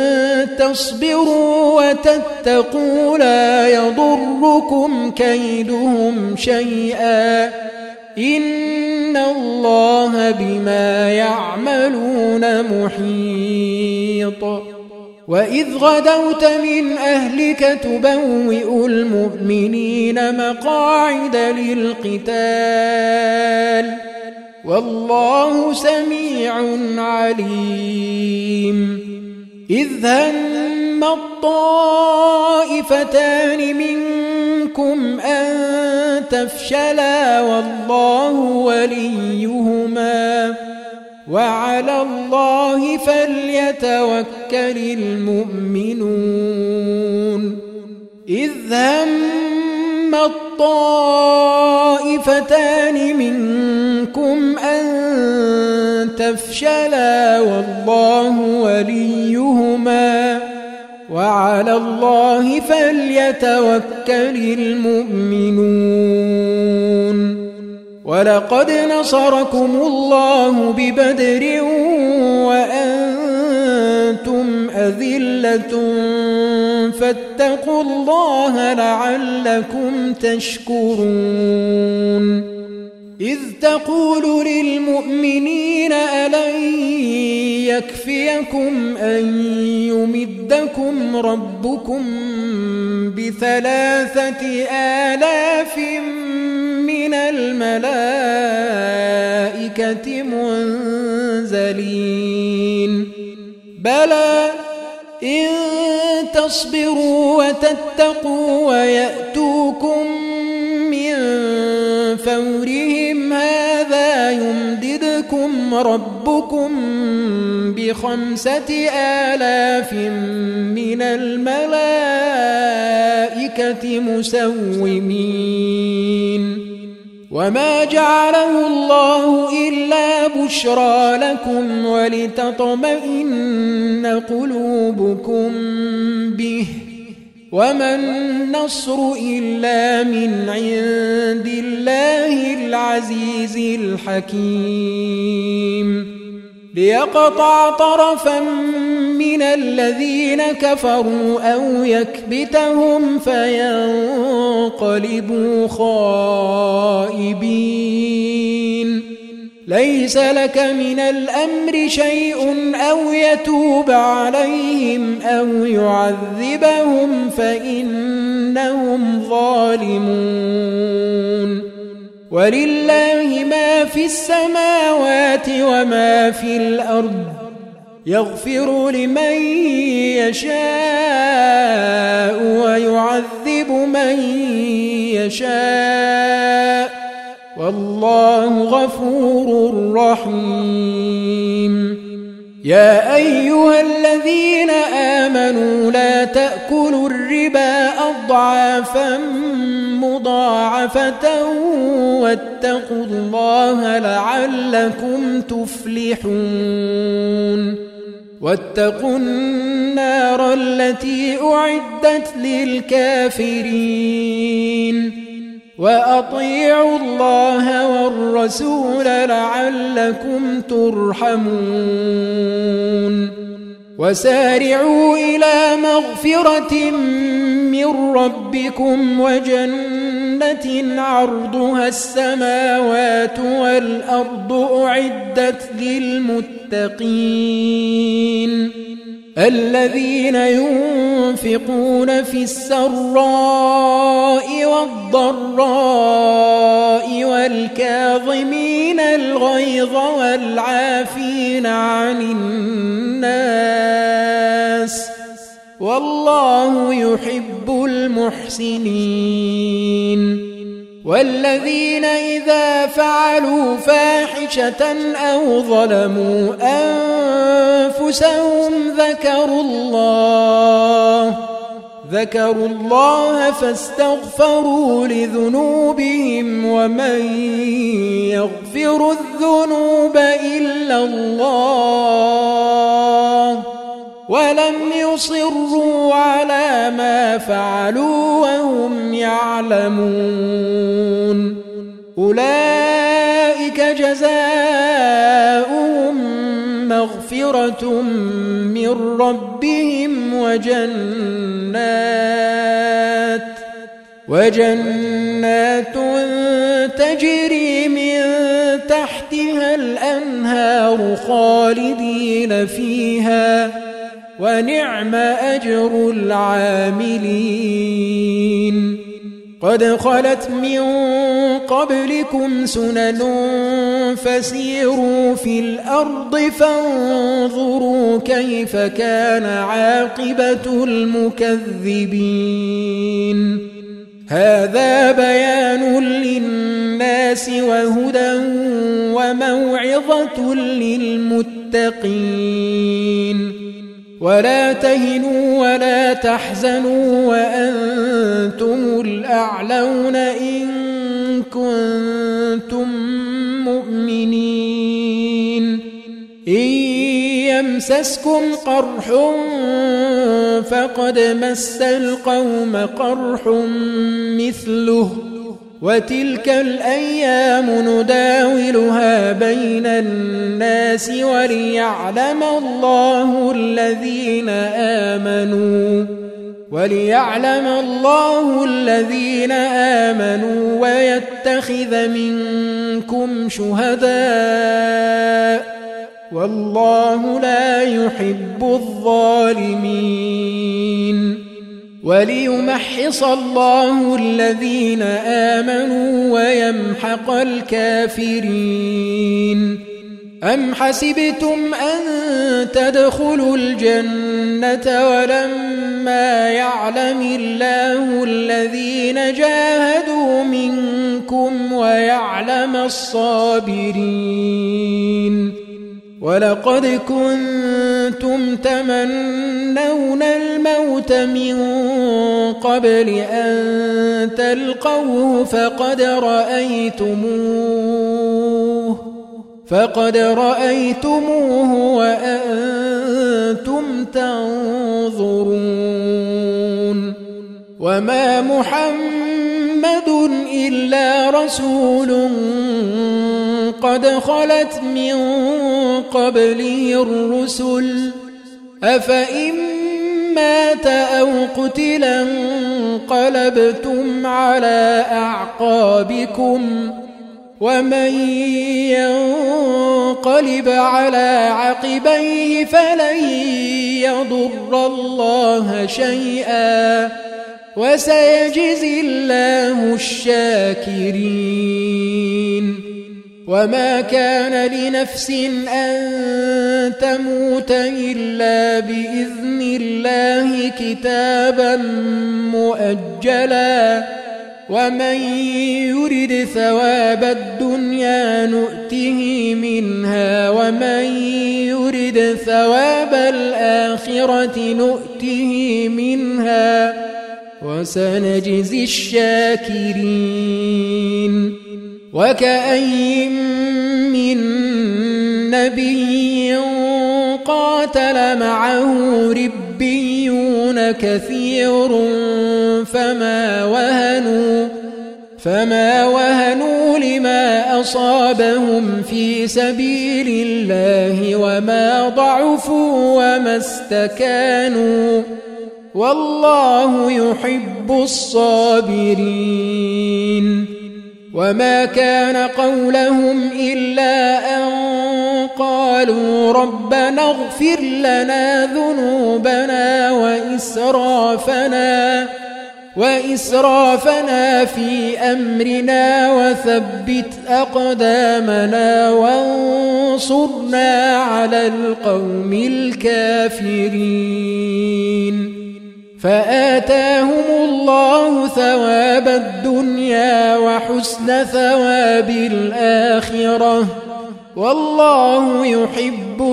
تصبروا وتتقوا لا يضركم كيدهم شيئا إن الله بما يعملون محيط وإذ غدوت من أهلك تبوئ المؤمنين مقاعد للقتال والله سميع عليم إذ هم الطائفتان منكم أن تفشلا والله وليهما وعلى الله فليتوكل المؤمنون إذ هم الطائفتان منكم أن تفشلا والله وليهما وعلى الله فليتوكل المؤمنون ولقد نصركم الله ببدر وأنتم أذلة فاتقوا الله لعلكم تشكرون إذ تقول للمؤمنين ألن يكفيكم أن يمدكم ربكم بثلاثة آلاف من الملائكة منزلين بلى إن تصبروا وتتقوا ويأتوكم من فورهم هذا يمددكم ربكم بخمسة آلاف من الملائكة مسومين وما جعله الله إلا بشرى لكم ولتطمئن قلوبكم به وما النصر إلا من عند الله العزيز الحكيم ليقطع طرفا من الذين كفروا أو يكبتهم فينقلبوا خائبين ليس لك من الأمر شيء أو يتوب عليهم أو يعذبهم فإنهم ظالمون ولله ما في السماوات وما في الأرض يغفر لمن يشاء ويعذب من يشاء والله غفور رحيم يا أيها الذين آمنوا لا تأكلوا الربا أضعافا مضاعفة واتقوا الله لعلكم تفلحون واتقوا النار التي أعدت للكافرين وأطيعوا الله والرسول لعلكم ترحمون وسارعوا إلى مغفرة من ربكم وجنة عرضها السماوات والأرض أعدت للمتقين الذين ينفقون في السراء والضراء والكاظمين الغيظ والعافين عن الناس والله يحب المحسنين والذين إذا فعلوا فاحشة أو ظلموا أنفسهم ذكروا الله ذكروا الله فاستغفروا لذنوبهم ومن يغفر الذنوب إلا الله ولم يصروا على ما فعلوا وهم يعلمون أولئك جزاؤهم مغفرة من ربهم وجنات وجنات تجري من تحتها الأنهار خالدين فيها ونعم أجر العاملين قد خلت من قبلكم سنن فسيروا في الأرض فانظروا كيف كان عاقبة المكذبين هذا بيان للناس وهدى وموعظة للمتقين ولا تهنوا ولا تحزنوا وأنتم الأعلون إن كنتم مؤمنين إن يمسسكم قرح فقد مس القوم قرح مثله وتلك الأيام نداولها بين الناس وليعلم الله الذين آمنوا وليعلم الله الذين آمنوا ويتخذ منكم شهداء والله لا يحب الظالمين وليمحص الله الذين آمنوا ويمحق الكافرين أم حسبتم أن تدخلوا الجنة ولما يعلم الله الذين جاهدوا منكم ويعلم الصابرين ولقد كنتم تمنون الموت من قبل أن تلقوه فقد رأيتموه فقد رأيتموه وأنتم تنظرون وما محمد إلا رسول قد خلت من قبله الرسل أفإن مات أو قتلا انقلبتم على أعقابكم ومن ينقلب على عقبيه فلن يضر الله شيئا وسيجزي الله الشاكرين وما كان لنفس أن تموت إلا بإذن الله كتابا مؤجلا ومن يرد ثواب الدنيا نؤته منها ومن يرد ثواب الآخرة نؤته منها وسنجزي الشاكرين وكأين من نبي قاتل معه ربيون كثير فما وهنوا فما وهنوا لما أصابهم في سبيل الله وما ضعفوا وما استكانوا والله يحب الصابرين وما كان قولهم إلا أن قالوا ربنا اغفر لنا ذنوبنا وإسرافنا وإسرافنا في أمرنا وثبت أقدامنا وانصرنا على القوم الكافرين فآتاهم الله ثواب الدنيا وحسن ثواب الآخرة والله يحب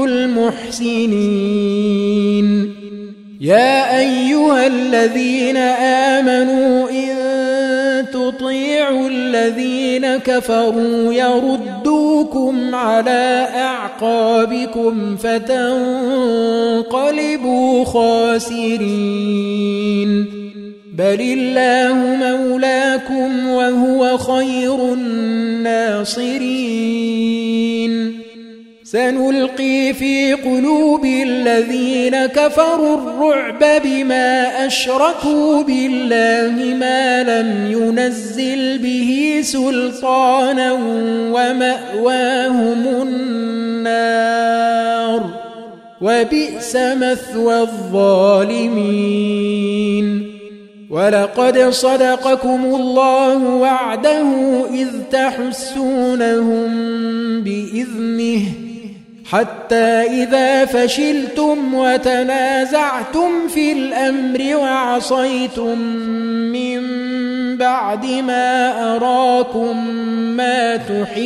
المحسنين يا أيها الذين آمنوا إن تطيعوا الذين كفروا يردوكم على أعقابكم فتنقلبوا خاسرين بل الله مولاكم وهو خير الناصرين سنلقي في قلوب الذين كفروا الرعب بما أشركوا بالله ما لم ينزل به سلطانا ومأواهم النار وبئس مثوى الظالمين ولقد صدقكم الله وعده إذ تحسونهم بإذنه حتى إذا فشلتم وتنازعتم في الأمر وعصيتم من بعد ما أراكم ما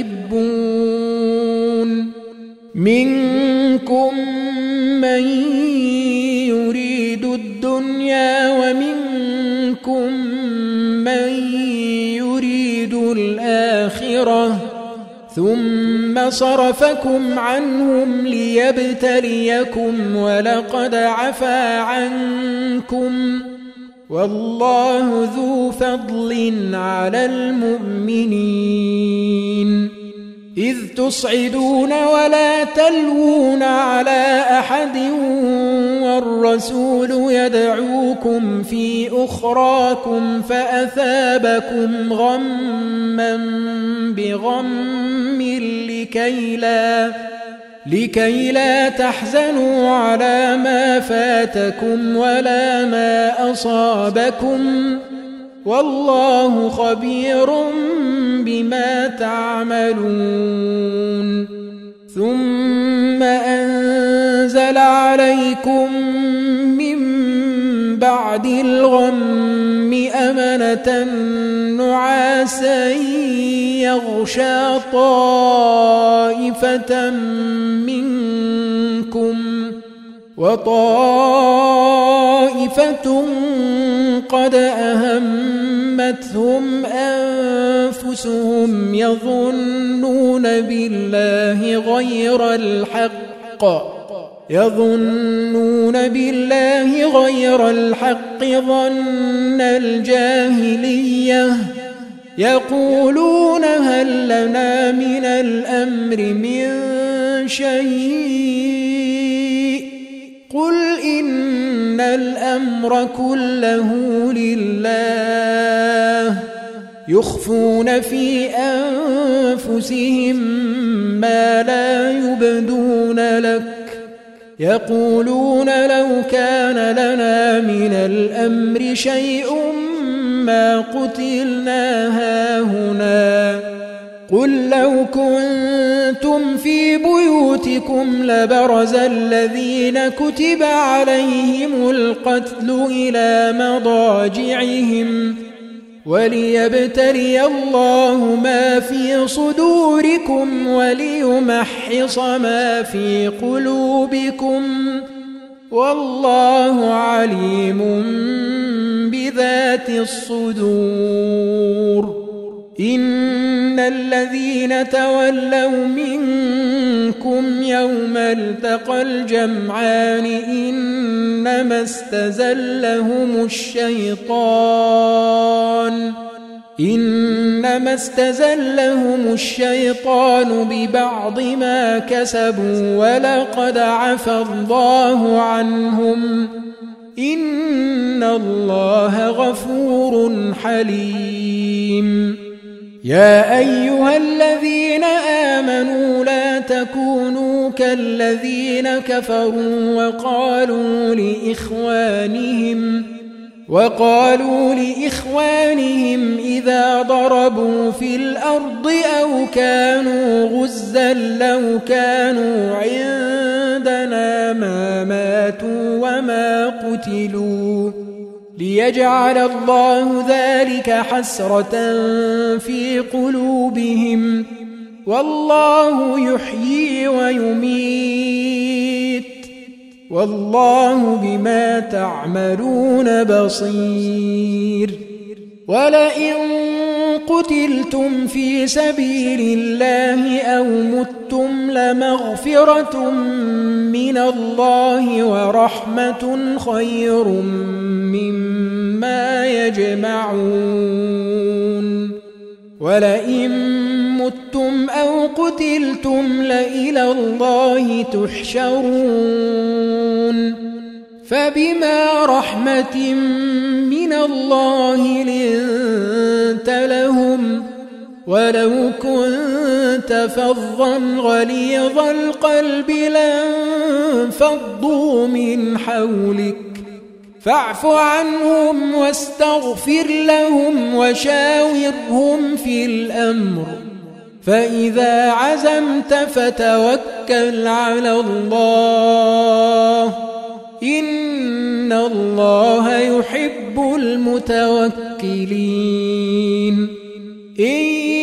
تحبون منكم من يريد الدنيا ومنكم من يريد الآخرة ثم صرفكم عنهم ليبتليكم ولقد عفا عنكم والله ذو فضل على المؤمنين إذ تصعدون ولا تلوون على أحد والرسول يدعوكم في أخراكم فأثابكم غما بغم لكي لا, لكي لا تحزنوا على ما فاتكم ولا ما أصابكم والله خبير بما تعملون ثم أنزل عليكم من بعد الغم أمنة نعاسا يغشى طائفة منكم وطائفة قد أهمتهم أنفسهم يظنون بالله غير الحق يظنون بالله غير الحق ظن الجاهلية يقولون هل لنا من الأمر من شيء قل إن الأمر كله لله يخفون في أنفسهم ما لا يبدون لك يقولون لو كان لنا من الأمر شيء ما قتلنا هاهنا قل لو كنتم في بيوتكم لبرز الذين كتب عليهم القتل إلى مضاجعهم وليبتلي الله ما في صدوركم وليمحص ما في قلوبكم والله عليم بذات الصدور إن الذين تولوا منكم يوم التقى الجمعان إنما استزلهم الشيطان إنما استزلهم الشيطان ببعض ما كسبوا ولقد عفى الله عنهم إن الله غفور حليم يا أيها الذين آمنوا لا تكونوا كالذين كفروا وقالوا لإخوانهم وقالوا لإخوانهم إذا ضربوا في الأرض أو كانوا غزا لو كانوا عندنا ما ماتوا وما قتلوا ليجعل الله ذلك حسرة في قلوبهم والله يحيي ويميت والله بما تعملون بصير ولئن قتلتم في سبيل الله أو متم لمغفرة من الله ورحمة خير مما يجمعون ولئن متم أو قتلتم لإلى الله تحشرون فبما رحمة من الله لنت لهم ولو كنت فظا غليظ القلب لانفضوا من حولك فاعف عنهم واستغفر لهم وشاورهم في الأمر فإذا عزمت فتوكل على الله إن الله يحب المتوكلين إن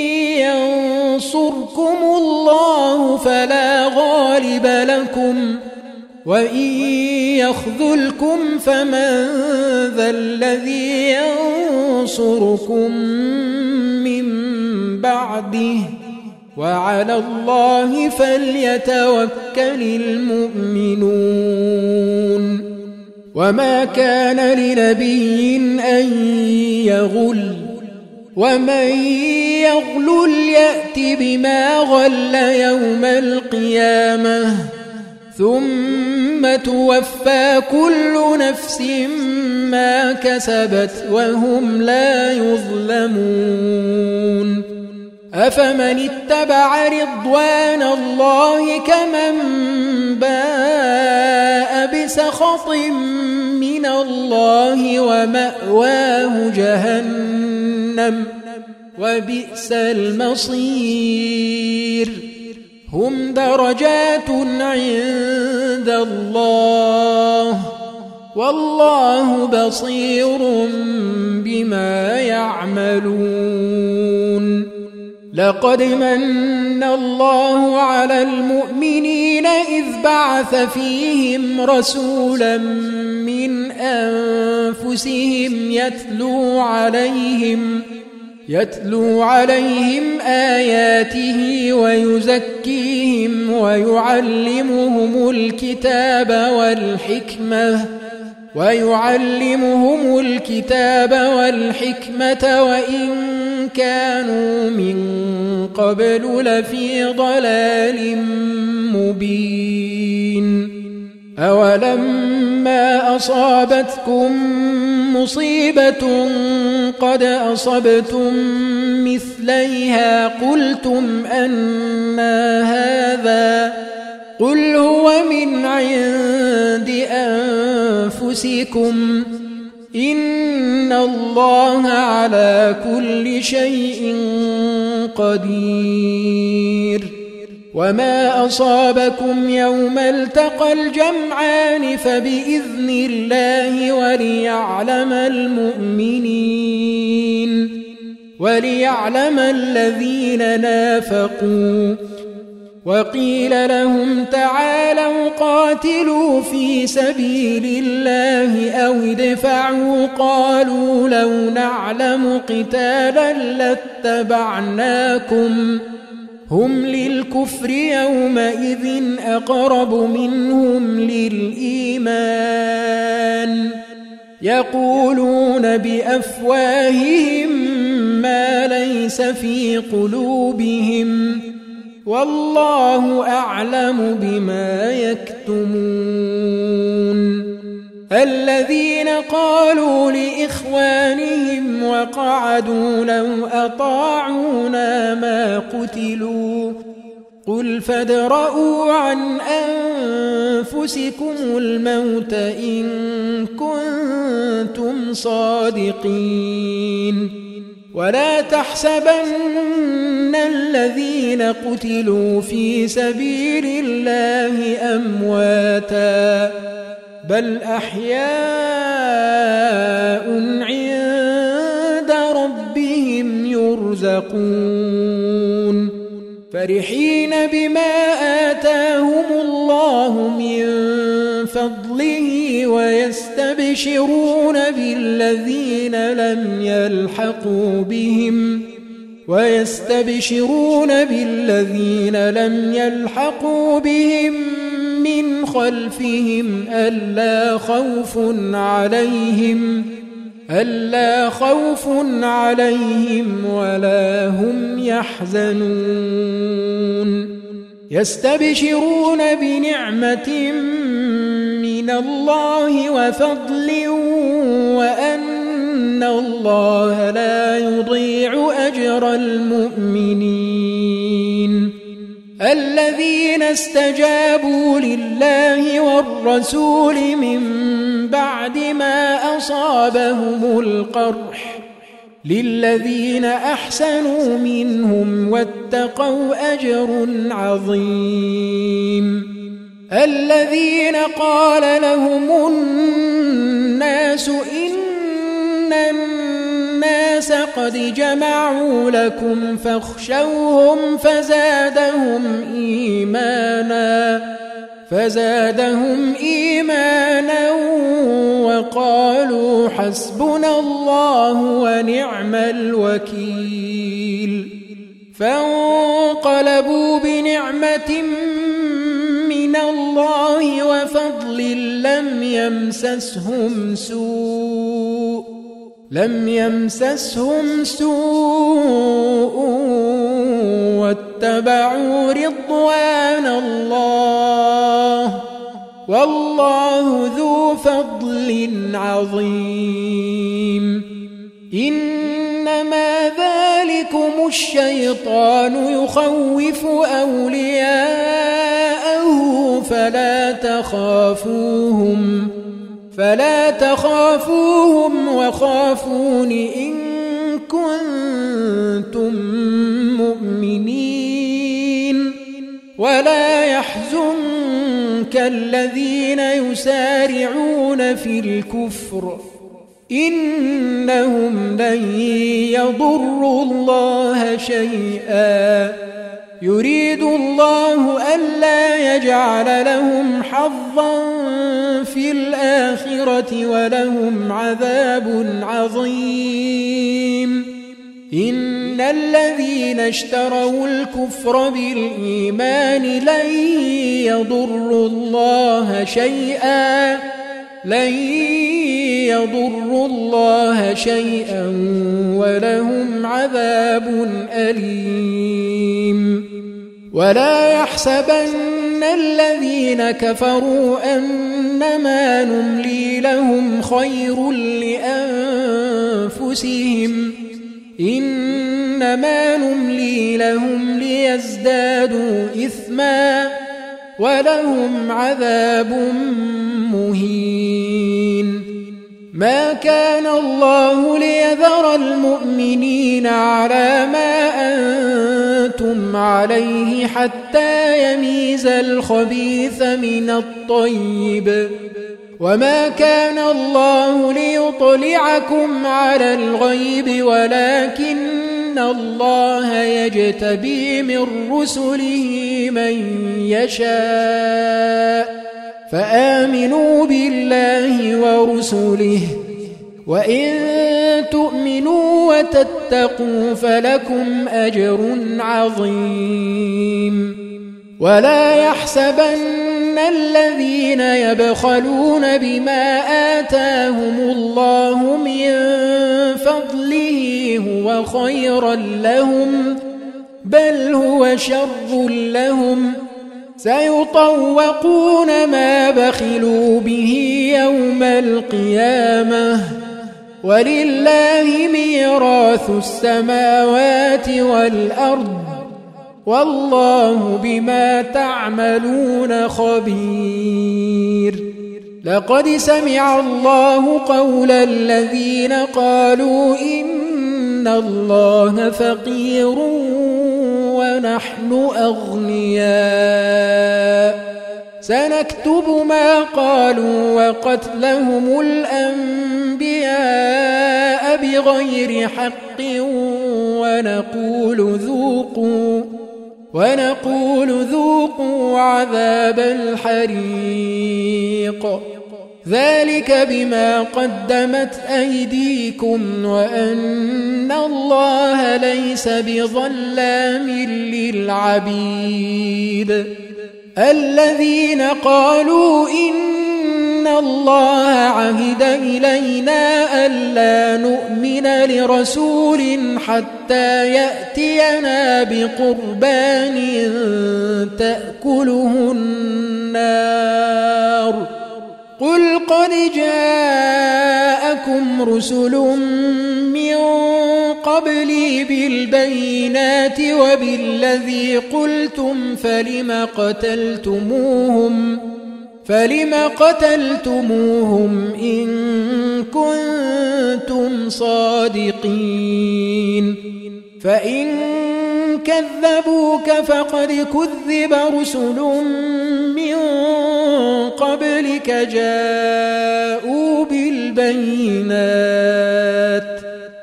ينصركم الله فلا غالب لكم وإن يخذلكم فمن ذا الذي ينصركم من بعده وعلى الله فليتوكل المؤمنون وما كان لنبي أن يغل ومن يغلل يأت بما غل يوم القيامة ثم توفى كل نفس ما كسبت وهم لا يظلمون أفمن اتبع رضوان الله كمن باء بسخط من الله ومأواه جهنم وبئس المصير هم درجات عند الله والله بصير بما يعملون لقد من الله على المؤمنين إذ بعث فيهم رسولا من أنفسهم يتلو عليهم يتلو عليهم آياته ويزكيهم ويعلمهم الكتاب والحكمة ويعلمهم الكتاب والحكمة وإن كانوا من قبل لفي ضلال مبين أولما أصابتكم مصيبة قد أصبتم مثليها قلتم أنى هذا قل هو من عند أنفسكم إن الله على كل شيء قدير وما أصابكم يوم التقى الجمعان فبإذن الله وليعلم المؤمنين وليعلم الذين نافقوا وقيل لهم تعالوا قاتلوا في سبيل الله أو ادفعوا قالوا لو نعلم قتالا لاتبعناكم هم للكفر يومئذ أقرب منهم للإيمان يقولون بأفواههم ما ليس في قلوبهم والله أعلم بما يكتمون الذين قالوا لإخوانهم وقعدوا لو أطاعونا ما قتلوا قل فادرءوا عن أنفسكم الموت إن كنتم صادقين ولا تحسبن الذين قتلوا في سبيل الله أمواتا بل أحياء عند ربهم يرزقون فرحين بما آتاهم الله من فضله ويستبشرون بالذين لم يلحقوا بهم ويستبشرون بالذين لم يلحقوا بهم من خلفهم ألا خوف عليهم ألا خوف عليهم ولا هم يحزنون يستبشرون بنعمة من الله وفضل وأن إن الله لا يضيع أجر المؤمنين الذين استجابوا لله والرسول من بعد ما أصابهم القرح للذين أحسنوا منهم واتقوا أجر عظيم الذين قال لهم الناس إن الناس قد جمعوا لكم فاخشوهم فزادهم إيمانا فزادهم إيمانا وقالوا حسبنا الله ونعم الوكيل فانقلبوا بنعمة من الله وفضل لم يمسسهم سوء لم يمسسهم سوء واتبعوا رضوان الله والله ذو فضل عظيم إنما ذلكم الشيطان يخوف أولياءه فلا تخافوهم فلا تخافوهم وخافون إن كنتم مؤمنين ولا يحزنك الذين يسارعون في الكفر إنهم لن يضروا الله شيئا يريد الله ألا يجعل لهم حظا في الآخرة ولهم عذاب عظيم إن الذين اشتروا الكفر بالإيمان لن يضروا الله شيئا لن يضروا الله شيئا ولهم عذاب أليم ولا يحسبن الذين كفروا أنما نملي لهم خير لأنفسهم إنما نملي لهم ليزدادوا إثما ولهم عذاب مهين ما كان الله ليذر المؤمنين على ما أنتم عليه حتى يميز الخبيث من الطيب وما كان الله ليطلعكم على الغيب ولكن الله يجتبي من رسله من يشاء فآمنوا بالله ورسله وإن تؤمنوا وتتقوا فلكم أجر عظيم ولا يحسبن الذين يبخلون بما آتاهم الله من فضله هو خيرا لهم بل هو شر لهم سيطوقون ما بخلوا به يوم القيامة ولله ميراث السماوات والأرض والله بما تعملون خبير لقد سمع الله قول الذين قالوا إن الله فقير ونحن أغنياء سنكتب ما قالوا وقتلهم الأنبياء بغير حق ونقول ذوقوا ونقول ذوقوا عذاب الحريق ذلك بما قدمت أيديكم وأن الله ليس بظلام للعبيد الذين قالوا إن الله عهد إلينا ألا نؤمن لرسول حتى يأتينا بقربان تأكله النار قل قد جاءكم جاءتكم رسل من قبلي بالبينات وبالذي قلتم فلم قتلتموهم فلم قتلتموهم إن كنتم صادقين فإن كذبوك فقد كذب رسل من قبلك جاءوا بالبينات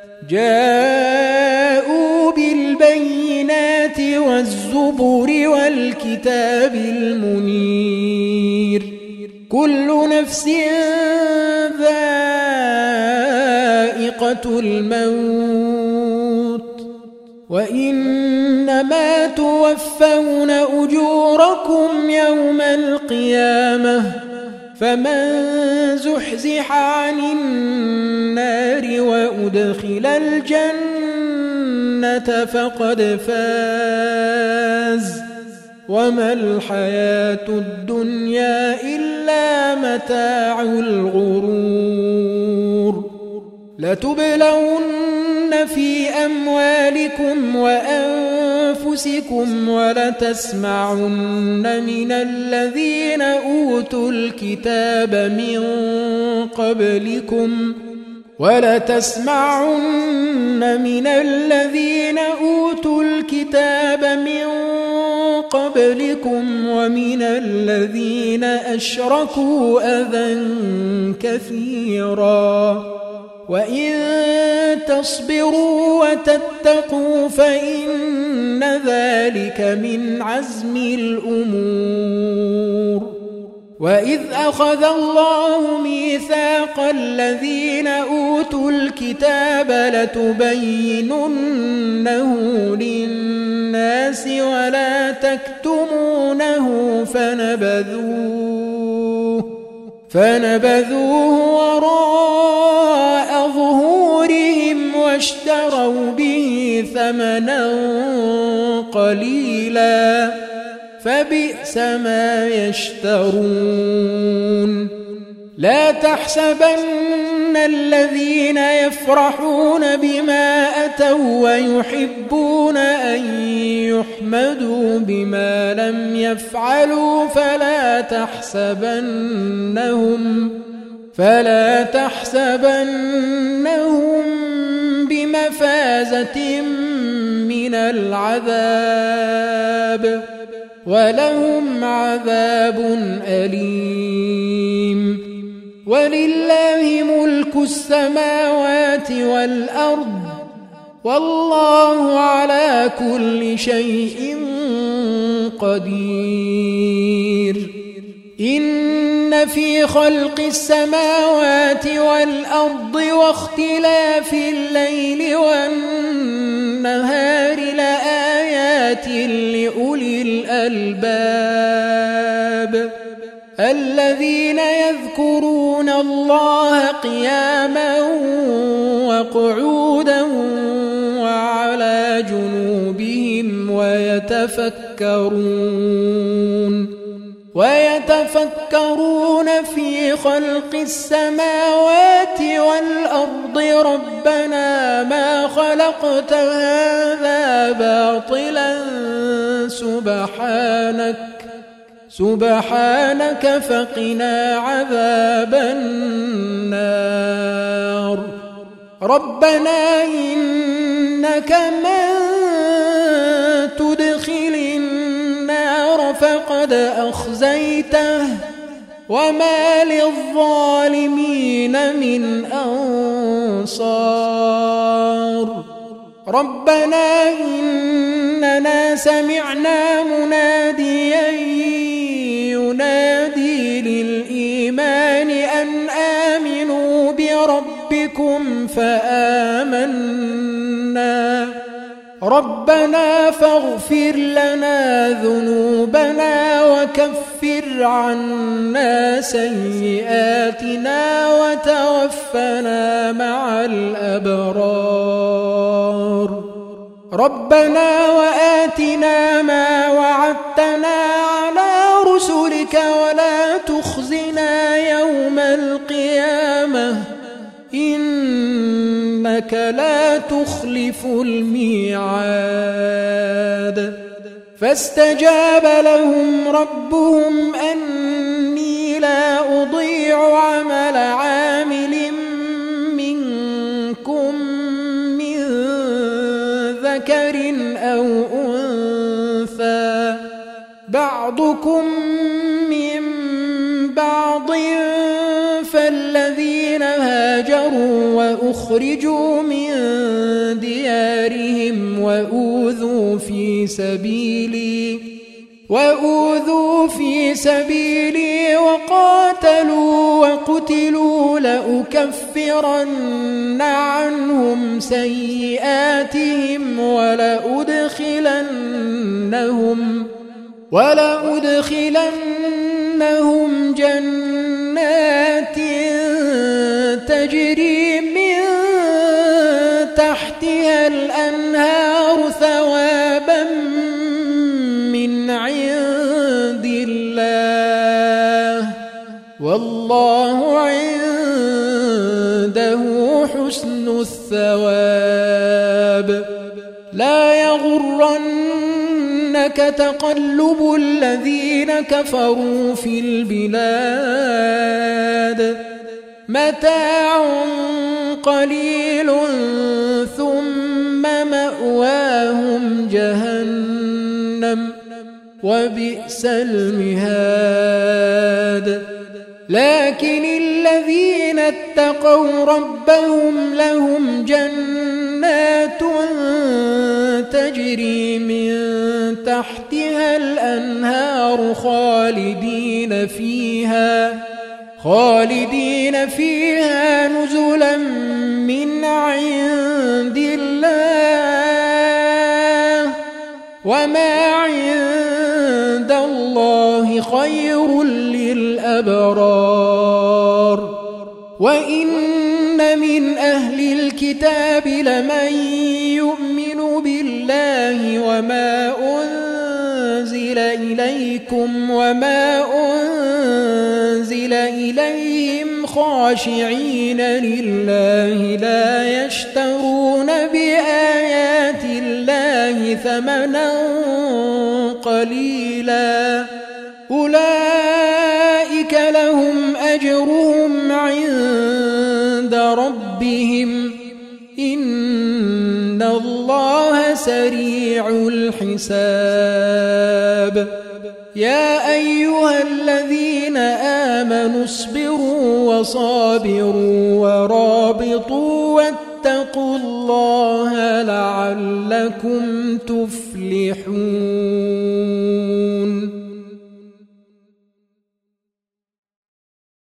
جاءوا بالبينات والزبر والكتاب المنير كل نفس ذائقة الموت وإنما توفون أجوركم يوم القيامة فمن زحزح عن النار وأدخل الجنة فقد فاز وما الحياة الدنيا إلا متاع الغرور لتبلون في أموالكم وأنفسكم ولتسمعن من الذين أوتوا الكتاب من قبلكم ولتسمعن من الذين أوتوا الكتاب من قبلكم ومن الذين أشركوا أذى كثيرا وإن تصبروا وتتقوا فإن ذلك من عزم الأمور وإذ أخذ الله ميثاق الذين أوتوا الكتاب لتبيننه للناس ولا تكتمونه فنبذوه فنبذوه وراء ظهورهم واشتروا به ثمنا قليلا فبئس ما يشترون لا تحسبن الذين يفرحون بما أتوا ويحبون أن يحمدوا بما لم يفعلوا فلا تحسبنهم فلا تحسبنهم بمفازة من العذاب ولهم عذاب أليم ولله ملك السماوات والأرض والله على كل شيء قدير إن في خلق السماوات والأرض واختلاف الليل والنهار لآيات لأولي الألباب الذين يذكرون الله قياما وقعودا وعلى جنوبهم ويتفكرون ويتفكرون في خلق السماوات والأرض ربنا ما خلقت هذا باطلا سبحانك سبحانك فقنا عذاب النار ربنا إنك من تدخل النار فقد أخزيته وما للظالمين من أنصار ربنا إننا سمعنا مناديا ينادي للإيمان أن آمنوا بربكم فآمنا ربنا فاغفر لنا ذنوبنا وكفر عنا سيئاتنا وتوفنا مع الأبرار ربنا وآتنا ما وعدتنا على رسلك ولا تخزنا يوم القيامة إنك لا تخلف الميعاد فاستجاب لهم ربهم أني لا أضيع عمل عامل منكم من ذكر أو أنثى بعضكم من بعض فالذين هاجروا وأخرجوا من ديارهم وأوذوا في سبيلي وأوذوا في سبيلي وقاتلوا وقتلوا لأكفرن عنهم سيئاتهم ولأدخلنهم ولأدخلنهم جنات تجري من تحتها الأنهار ثوابا من عند الله والله عنده حسن الثواب لا يغرنك تقلب الذين كفروا في البلاد متاع قليل ثم مأواهم جهنم وبئس المهاد لكن الذين اتقوا ربهم لهم جنات تجري من تحتها الأنهار خالدين فيها خالدين فيها نزلا من عند الله وما عند الله خير للأبرار وإن من أهل الكتاب لمن يؤمن بالله وما أنزل إليكم وما أنزل إليهم خاشعين لله لا يشترون بآيات الله ثمنا قليلا أولئك لهم أجرهم عند ربهم إن الله سريع الحساب يا أيها الذين آمنوا اصبروا وصابروا ورابطوا واتقوا الله لعلكم تفلحون